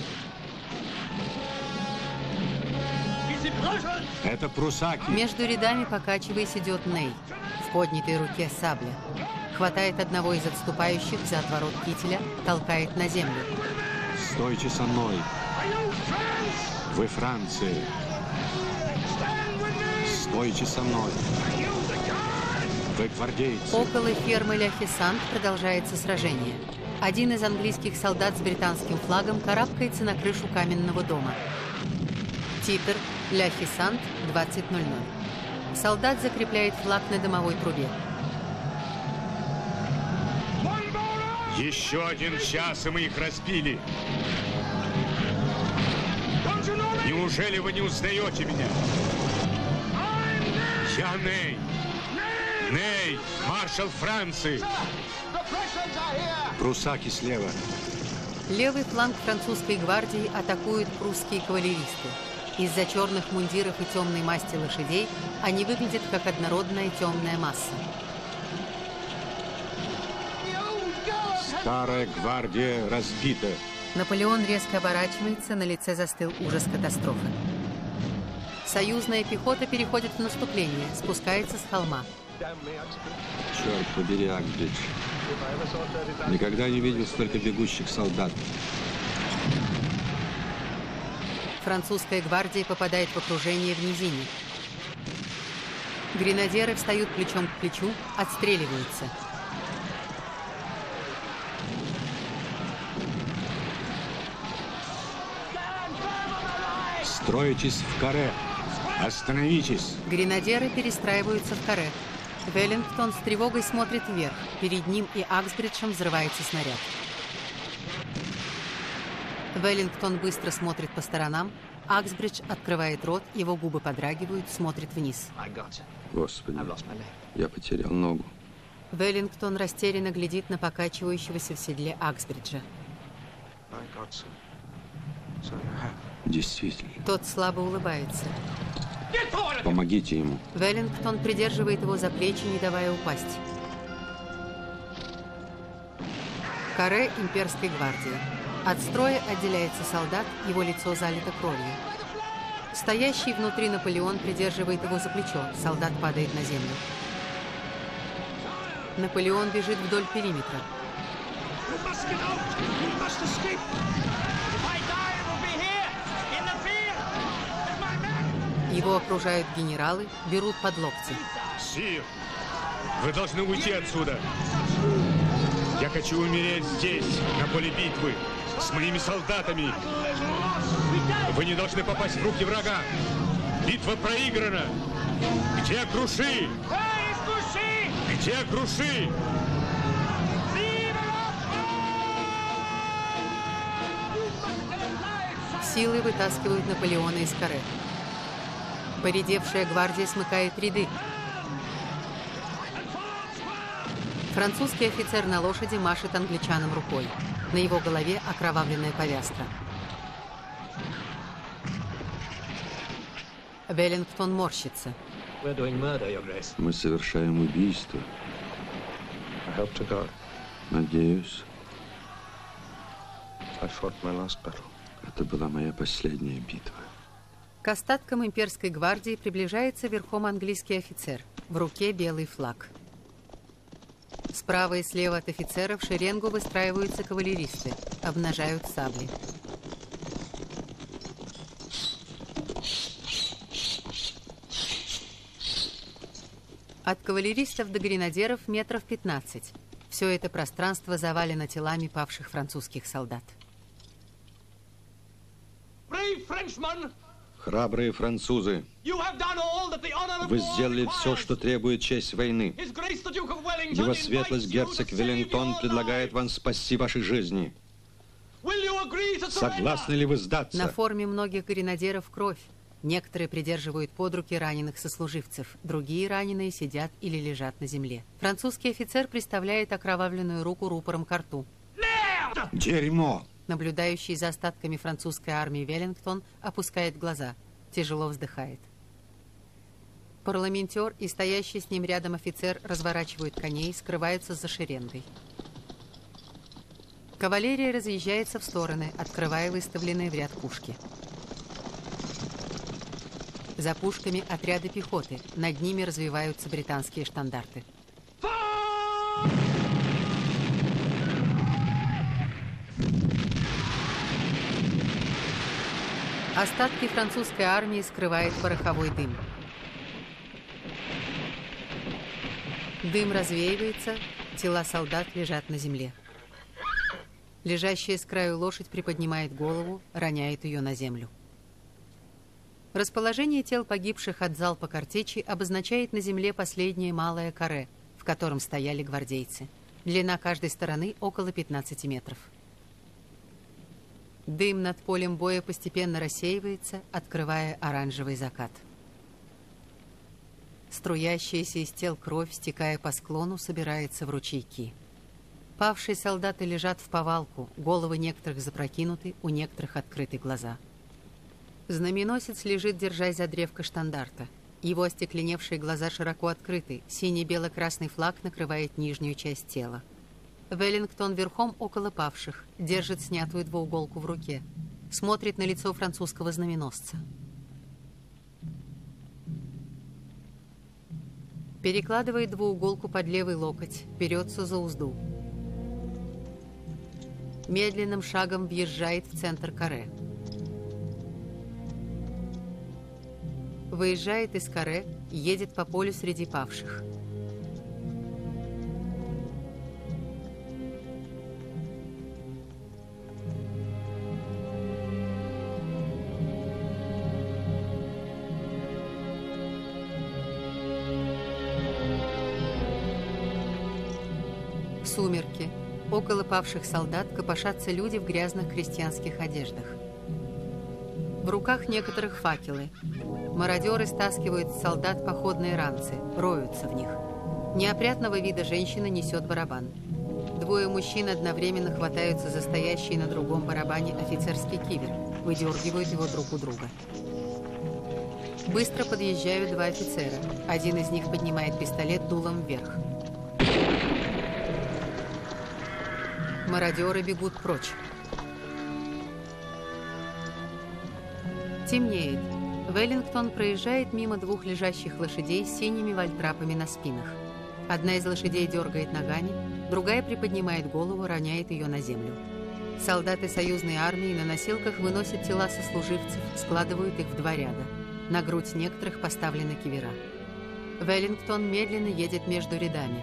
Это прусаки. Между рядами, покачиваясь, идет Ней. В поднятой руке сабля. Хватает одного из отступающих за отворот кителя, толкает на землю. Стойте со мной. Вы Франции. Стойте со мной. Вы гвардейцы. Около фермы Ля Фисант продолжается сражение. Один из английских солдат с британским флагом карабкается на крышу каменного дома. Титр, Ля Фисант, двадцать ноль ноль. Солдат закрепляет флаг на домовой трубе. Еще один час, и мы их разбили. Неужели вы не узнаете меня? Я Ней. Ней, маршал Франции. Прусаки слева. Левый фланг французской гвардии атакуют прусские кавалеристы. Из-за черных мундиров и темной масти лошадей они выглядят как однородная темная масса. Старая гвардия разбита. Наполеон резко оборачивается, на лице застыл ужас катастрофы. Союзная пехота переходит в наступление, спускается с холма. Черт побери, Аксбридж. Никогда не видел столько бегущих солдат. Французская гвардия попадает в окружение в низине. Гренадеры встают плечом к плечу, отстреливаются. Строитесь в каре. Остановитесь. Гренадеры перестраиваются в каре. Веллингтон с тревогой смотрит вверх. Перед ним и Аксбриджем взрывается снаряд. Веллингтон быстро смотрит по сторонам. Аксбридж открывает рот, его губы подрагивают, смотрит вниз. Господи, я потерял ногу. Веллингтон растерянно глядит на покачивающегося в седле Аксбриджа. Действительно. Тот слабо улыбается. Помогите ему. Веллингтон придерживает его за плечи, не давая упасть. Каре имперской гвардии. От строя отделяется солдат, его лицо залито кровью. Стоящий внутри Наполеон придерживает его за плечо, солдат падает на землю. Наполеон бежит вдоль периметра. Его окружают генералы, берут под локти. Сир, вы должны уйти отсюда. Я хочу умереть здесь, на поле битвы, с моими солдатами. Вы не должны попасть в руки врага. Битва проиграна. Где Круши? Где Круши? Силы вытаскивают Наполеона из каре. Поредевшая гвардия смыкает ряды. Французский офицер на лошади машет англичанам рукой. На его голове окровавленная повязка. Веллингтон морщится. Мы совершаем убийство. Надеюсь. Это была моя последняя битва. К остаткам имперской гвардии приближается верхом английский офицер. В руке белый флаг. Справа и слева от офицеров в шеренгу выстраиваются кавалеристы. Обнажают сабли. От кавалеристов до гренадеров метров пятнадцать. Все это пространство завалено телами павших французских солдат. Храбрые французы, вы сделали все, что требует честь войны. Его светлость герцог Веллингтон предлагает вам спасти ваши жизни. Согласны ли вы сдаться? На форме многих гренадеров кровь. Некоторые придерживают под руки раненых сослуживцев, другие раненые сидят или лежат на земле. Французский офицер приставляет окровавленную руку рупором к рту. Дерьмо! Наблюдающий за остатками французской армии Веллингтон опускает глаза, тяжело вздыхает. Парламентер и стоящий с ним рядом офицер разворачивают коней, скрываются за шеренгой. Кавалерия разъезжается в стороны, открывая выставленные в ряд пушки. За пушками отряды пехоты, над ними развиваются британские штандарты. Остатки французской армии скрывает пороховой дым. Дым развеивается, тела солдат лежат на земле. Лежащая с краю лошадь приподнимает голову, роняет ее на землю. Расположение тел погибших от залпа картечи обозначает на земле последнее малое каре, в котором стояли гвардейцы. Длина каждой стороны около пятнадцати метров. Дым над полем боя постепенно рассеивается, открывая оранжевый закат. Струящаяся из тел кровь, стекая по склону, собирается в ручейки. Павшие солдаты лежат в повалку, головы некоторых запрокинуты, у некоторых открыты глаза. Знаменосец лежит, держась за древко штандарта. Его остекленевшие глаза широко открыты, синий-бело-красный флаг накрывает нижнюю часть тела. Веллингтон верхом около павших, держит снятую двууголку в руке, смотрит на лицо французского знаменосца. Перекладывает двууголку под левый локоть, берется за узду. Медленным шагом въезжает в центр каре. Выезжает из каре, едет по полю среди павших. Сумерки. Около павших солдат копошатся люди в грязных крестьянских одеждах. В руках некоторых факелы. Мародеры стаскивают с солдат походные ранцы, роются в них. Неопрятного вида женщина несет барабан. Двое мужчин одновременно хватаются за стоящий на другом барабане офицерский кивер, выдергивают его друг у друга. Быстро подъезжают два офицера. Один из них поднимает пистолет дулом вверх. Мародеры бегут прочь. Темнеет. Веллингтон проезжает мимо двух лежащих лошадей с синими вальтрапами на спинах. Одна из лошадей дергает ногами, другая приподнимает голову, роняет ее на землю. Солдаты союзной армии на носилках выносят тела сослуживцев, складывают их в два ряда. На грудь некоторых поставлены кивера. Веллингтон медленно едет между рядами.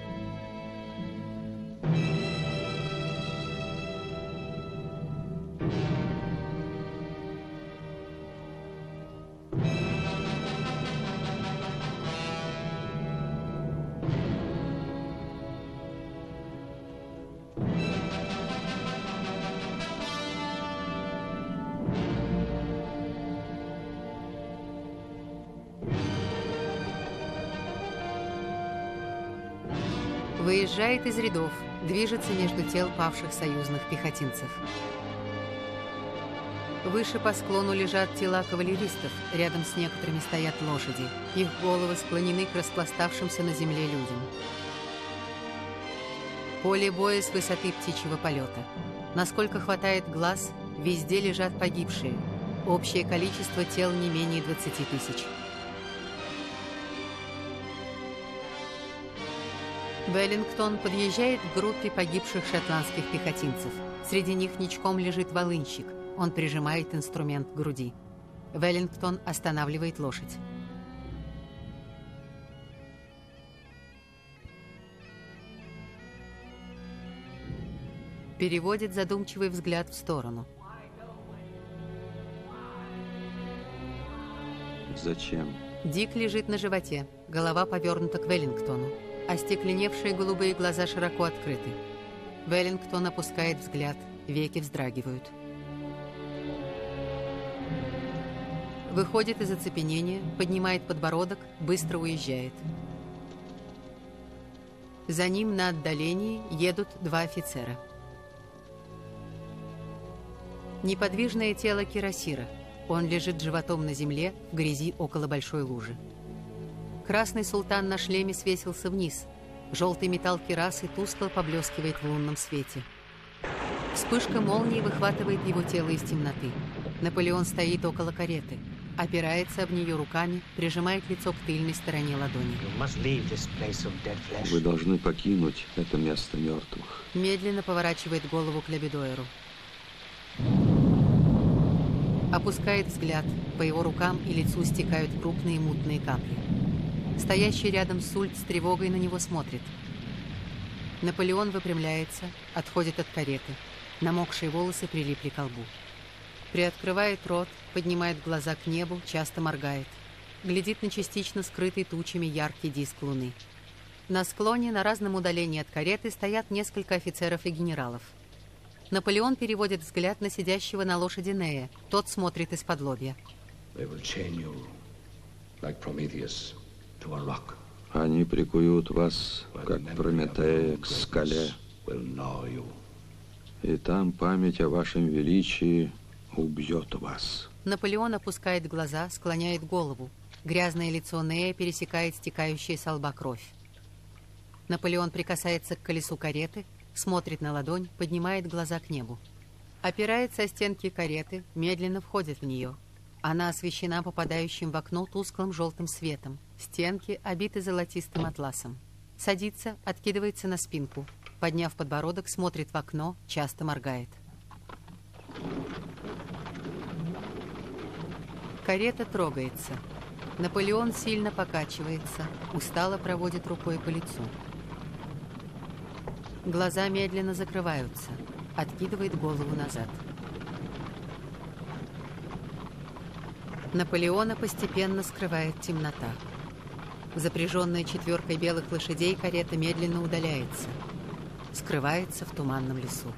Выезжает из рядов, движется между тел павших союзных пехотинцев. Выше по склону лежат тела кавалеристов, рядом с некоторыми стоят лошади. Их головы склонены к распластавшимся на земле людям. Поле боя с высоты птичьего полета. Насколько хватает глаз, везде лежат погибшие. Общее количество тел не менее двадцати тысяч. Веллингтон подъезжает к группе погибших шотландских пехотинцев. Среди них ничком лежит волынщик. Он прижимает инструмент к груди. Веллингтон останавливает лошадь. Переводит задумчивый взгляд в сторону. Зачем? Дик лежит на животе, голова повернута к Веллингтону. Остекленевшие голубые глаза широко открыты. Веллингтон опускает взгляд, веки вздрагивают. Выходит из оцепенения, поднимает подбородок, быстро уезжает. За ним на отдалении едут два офицера. Неподвижное тело кирасира. Он лежит животом на земле, в грязи около большой лужи. Красный султан на шлеме свесился вниз. Желтый металл кирасы тускло поблескивает в лунном свете. Вспышка молнии выхватывает его тело из темноты. Наполеон стоит около кареты. Опирается об нее руками, прижимает лицо к тыльной стороне ладони. Вы должны покинуть это место мертвых. Медленно поворачивает голову к Лебедуэру. Опускает взгляд. По его рукам и лицу стекают крупные мутные капли. Стоящий рядом Сульт с тревогой на него смотрит. Наполеон выпрямляется, отходит от кареты. Намокшие волосы прилипли к лбу. Приоткрывает рот, поднимает глаза к небу, часто моргает. Глядит на частично скрытый тучами яркий диск луны. На склоне, на разном удалении от кареты, стоят несколько офицеров и генералов. Наполеон переводит взгляд на сидящего на лошади Нея. Тот смотрит из-под лобья. Они прикуют вас, как Прометея, к скале. И там память о вашем величии убьет вас. Наполеон опускает глаза, склоняет голову. Грязное лицо Нея пересекает стекающая со лба кровь. Наполеон прикасается к колесу кареты, смотрит на ладонь, поднимает глаза к небу. Опирается о стенки кареты, медленно входит в нее. Она освещена попадающим в окно тусклым желтым светом. Стенки обиты золотистым атласом. Садится, откидывается на спинку. Подняв подбородок, смотрит в окно, часто моргает. Карета трогается. Наполеон сильно покачивается, устало проводит рукой по лицу. Глаза медленно закрываются, откидывает голову назад. Наполеона постепенно скрывает темнота. Запряженная четверкой белых лошадей, карета медленно удаляется. Скрывается в туманном лесу.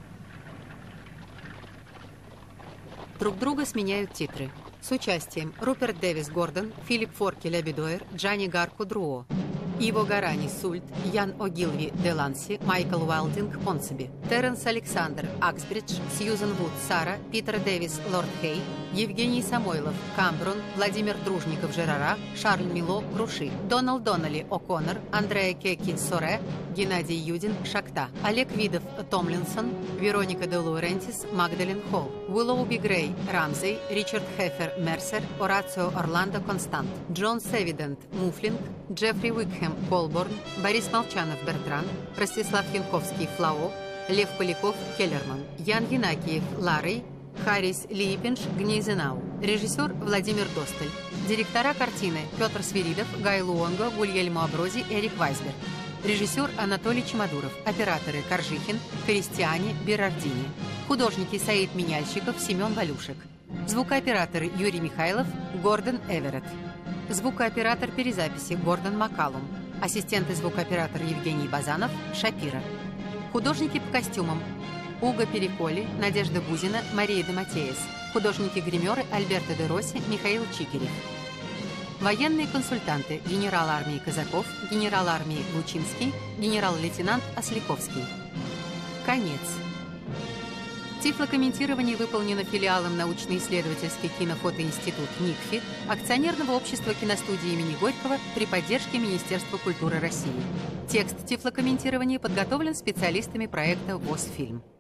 Друг друга сменяют титры. С участием Руперт Дэвис Гордон, Филипп Форке Лебедуэр, Джанни Гарко Друо, Иво Гарани Сульт, Ян Огилви де Ланси, Майкл Уайлдинг Понсеби, Теренс Александр Аксбридж, Сьюзен Вуд Сара, Питер Дэвис Лорд Хей, Евгений Самойлов Камброн, Владимир Дружников Жерара, Шарль Мило Круши, Доналд Доннелли О'Коннор, Андреа Кеки Соре, Геннадий Юдин Шакта, Олег Видов Томлинсон, Вероника де Лаурентис Магдален Холл, Уиллоуби Грей Рамзей, Ричард Хефер Мерсер, Орацио Орландо Констант, Джон Севидент Муфлинг, Джеффри Уикхэм Колборн, Борис Молчанов Бертран, Ростислав Янковский Флао, Лев Поляков Келлерман, Ян Янакиев Ларей, Харрис Лиепинш Гнейзенау. Режиссер Владимир Досталь. Директора картины Петр Свиридов, Гай Луонго, Гульельмо Абрози, Эрик Вайсберг. Режиссер Анатолий Чемодуров. Операторы Коржихин, Христиане, Берардини. Художники Саид Меняльщиков, Семен Валюшек. Звукооператоры Юрий Михайлов, Гордон Эверетт. Звукооператор перезаписи Гордон Маккалум. Ассистент и звукооператор Евгений Базанов, Шапира. Художники по костюмам Уго Переколи, Надежда Бузина, Мария де Матеес. Художники-гримеры Альберто де Росси, Михаил Чикерев. Военные консультанты генерал армии Казаков, генерал армии Лучинский, генерал-лейтенант Осляковский. Конец. Тифлокомментирование выполнено филиалом научно-исследовательский кинофотоинститут НИКФИ, акционерного общества киностудии имени Горького при поддержке Министерства культуры России. Текст тифлокомментирования подготовлен специалистами проекта ВОС-фильм.